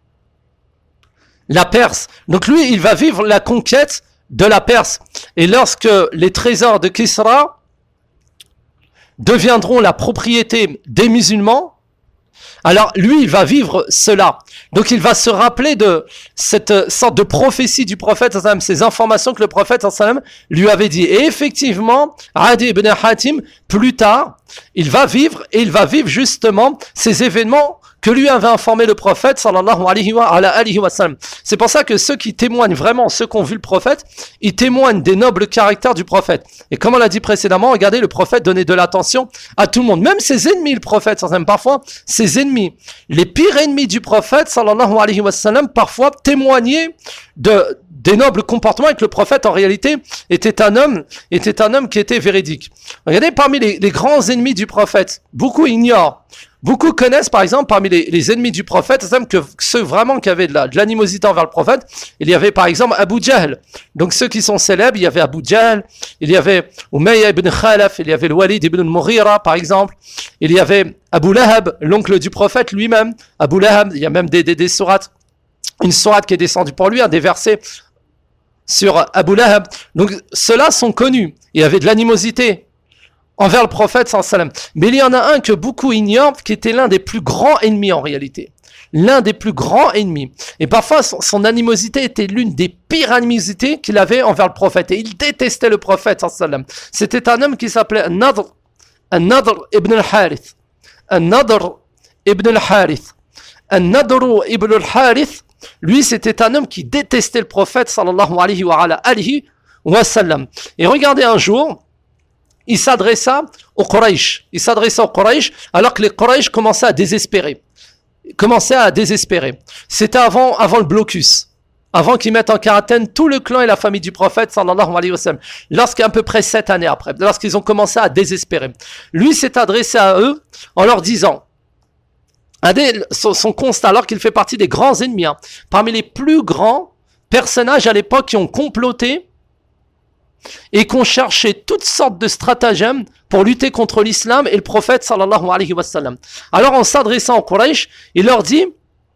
la Perse. Donc lui, il va vivre la conquête de la Perse. Et lorsque les trésors de Kisra deviendront la propriété des musulmans, alors lui, il va vivre cela. Donc il va se rappeler de cette sorte de prophétie du prophète, ces informations que le prophète lui avait dit. Et effectivement, Adi ibn Hatim, plus tard, il va vivre, et il va vivre justement ces événements que lui avait informé le prophète sallallahu alayhi wa, alayhi wa sallam. C'est pour ça que ceux qui témoignent vraiment, ceux qui ont vu le prophète, ils témoignent des nobles caractères du prophète. Et comme on l'a dit précédemment, regardez, le prophète donnait de l'attention à tout le monde, même ses ennemis, le prophète sallallahu alayhi wa sallam, parfois ses ennemis, les pires ennemis du prophète sallallahu alayhi wa sallam, parfois témoignaient de des nobles comportements, et que le prophète en réalité était un homme, était un homme qui était véridique. Regardez, parmi les, les grands ennemis du prophète, beaucoup ignorent. Beaucoup connaissent, par exemple, parmi les, les ennemis du prophète, que ceux vraiment qui avaient de, la, de l'animosité envers le prophète, il y avait par exemple Abu Jahl. Donc ceux qui sont célèbres, il y avait Abu Jahl, il y avait Umayya ibn Khalaf, il y avait le Walid ibn Mughira, par exemple, il y avait Abu Lahab, l'oncle du prophète lui-même, Abu Lahab, il y a même des, des, des sourates, une sourate qui est descendue pour lui, hein, des versets sur Abu Lahab. Donc ceux-là sont connus, il y avait de l'animosité envers le prophète sallallahu alayhi wa sallam. Mais il y en a un que beaucoup ignorent, qui était l'un des plus grands ennemis en réalité. L'un des plus grands ennemis. Et parfois, son, son animosité était l'une des pires animosités qu'il avait envers le prophète. Et il détestait le prophète sallallahu alayhi wa sallam. C'était un homme qui s'appelait An-Nadr, An-Nadr ibn al-Harith. An-Nadr ibn al-Harith. An-Nadr ibn al-Harith, lui, c'était un homme qui détestait le prophète sallallahu alayhi wa, alayhi wa sallam. Et regardez un jour, il s'adressa aux Quraysh. Il s'adressa aux Quraysh alors que les Quraysh commençaient à désespérer. Commençaient à désespérer. C'était avant, avant le blocus. Avant qu'ils mettent en quarantaine tout le clan et la famille du prophète sallallahu alayhi wa sallam. Lorsqu'à peu près sept années après, lorsqu'ils ont commencé à désespérer. Lui s'est adressé à eux en leur disant, un des, son, son constat, alors qu'il fait partie des grands ennemis, hein, parmi les plus grands personnages à l'époque qui ont comploté et qu'on cherchait toutes sortes de stratagèmes pour lutter contre l'islam et le prophète sallallahu alayhi wa sallam. Alors en s'adressant aux Quraysh, il leur dit,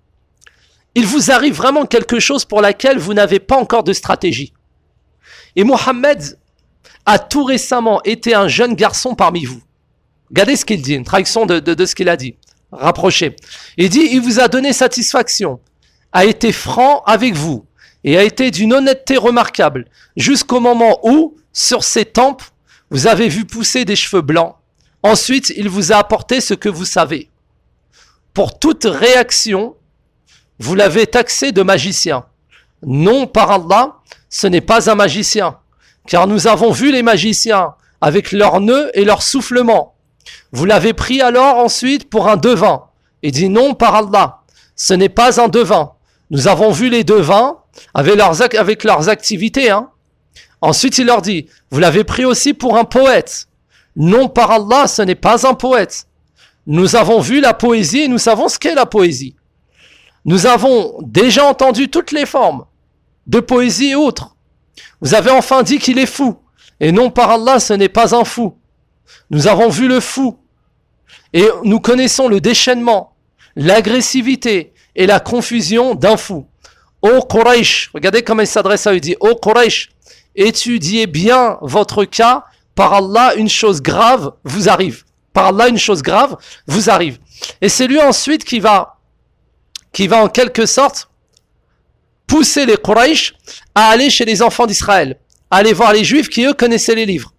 il vous arrive vraiment quelque chose pour laquelle vous n'avez pas encore de stratégie. Et Mohammed a tout récemment été un jeune garçon parmi vous. Regardez ce qu'il dit, une traduction de, de, de ce qu'il a dit. Rapprochez. Il dit, il vous a donné satisfaction, a été franc avec vous, et a été d'une honnêteté remarquable, jusqu'au moment où, sur ses tempes, vous avez vu pousser des cheveux blancs. Ensuite, il vous a apporté ce que vous savez. Pour toute réaction, vous l'avez taxé de magicien. Non, par Allah, ce n'est pas un magicien, car nous avons vu les magiciens avec leurs nœuds et leurs soufflements. Vous l'avez pris alors ensuite pour un devin, et dit non, par Allah, ce n'est pas un devin. Nous avons vu les devins avec leurs, avec leurs activités. Hein. Ensuite, il leur dit, vous l'avez pris aussi pour un poète. Non, par Allah, ce n'est pas un poète. Nous avons vu la poésie et nous savons ce qu'est la poésie. Nous avons déjà entendu toutes les formes de poésie et autres. Vous avez enfin dit qu'il est fou. Et non, par Allah, ce n'est pas un fou. Nous avons vu le fou. Et nous connaissons le déchaînement, l'agressivité et la confusion d'un fou. Ô Quraysh, regardez comment il s'adresse à eux, il dit, ô Quraysh, étudiez bien votre cas, par Allah, une chose grave vous arrive. Par Allah, une chose grave vous arrive. Et c'est lui ensuite qui va, qui va en quelque sorte pousser les Quraysh à aller chez les enfants d'Israël, à aller voir les Juifs qui, eux, connaissaient les livres.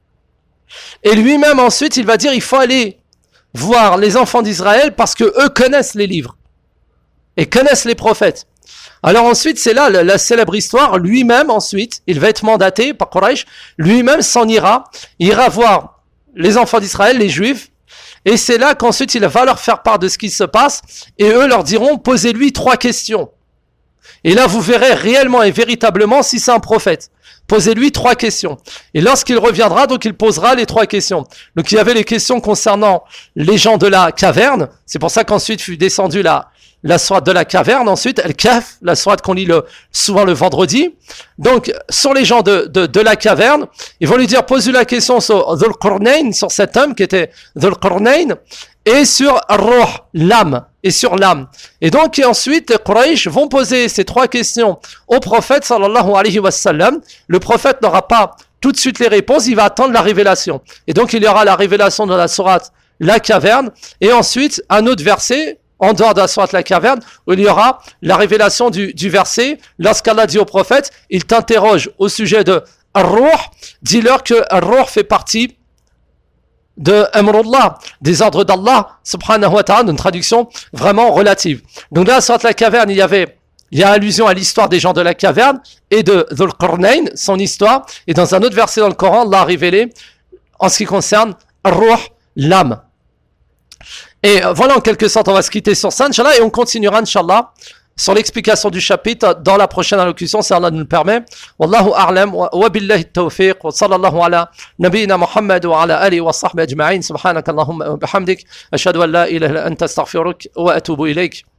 Et lui-même ensuite, il va dire, il faut aller voir les enfants d'Israël parce que eux connaissent les livres et connaissent les prophètes. Alors ensuite, c'est là la, la célèbre histoire. Lui-même ensuite, il va être mandaté par Quraysh. Lui-même s'en ira, il ira voir les enfants d'Israël, les Juifs. Et c'est là qu'ensuite, il va leur faire part de ce qui se passe. Et eux leur diront, posez-lui trois questions. Et là, vous verrez réellement et véritablement si c'est un prophète. Posez-lui trois questions. Et lorsqu'il reviendra, donc il posera les trois questions. Donc il y avait les questions concernant les gens de la caverne. C'est pour ça qu'ensuite fut descendue la, la sourate de la caverne. Ensuite, El-Kahf, la sourate qu'on lit le, souvent le vendredi. Donc, sur les gens de, de, de la caverne, ils vont lui dire, pose-lui la question sur Dhul Qarnayn, sur cet homme qui était Dhul Qarnayn, et sur Ar-Ruh, l'âme, et sur l'âme. Et donc, et ensuite, les Quraysh vont poser ces trois questions au prophète, sallallahu alayhi wa sallam. Le prophète n'aura pas tout de suite les réponses, il va attendre la révélation. Et donc, il y aura la révélation de la sourate, la caverne, et ensuite, un autre verset, en dehors de la sourate, la caverne, où il y aura la révélation du, du verset, lorsqu'Allah dit au prophète, il t'interroge au sujet de Ar-Ruh, dis-leur que Ar-Ruh fait partie de Amrullah, des ordres d'Allah, subhanahu wa ta'ala, une traduction vraiment relative. Donc là, sur la caverne, il y avait, il y a allusion à l'histoire des gens de la caverne et de Dhul Qarnayn, son histoire. Et dans un autre verset dans le Coran, Allah a révélé, en ce qui concerne Ar-Ruh, l'âme. Et voilà, en quelque sorte, on va se quitter sur ça, Inch'Allah, et on continuera, Inch'Allah, sur l'explication du chapitre dans la prochaine allocution, si Allah nous le permet. Wallahu a'lam wa billahi tawfiq wa sallallahu ala nabiyyina Muhammad wa ala alihi wa sahbihi ajma'in. Subhanakallahumma wa bihamdik ashhadu an la ilaha illa anta astaghfiruka wa atubu ilayk.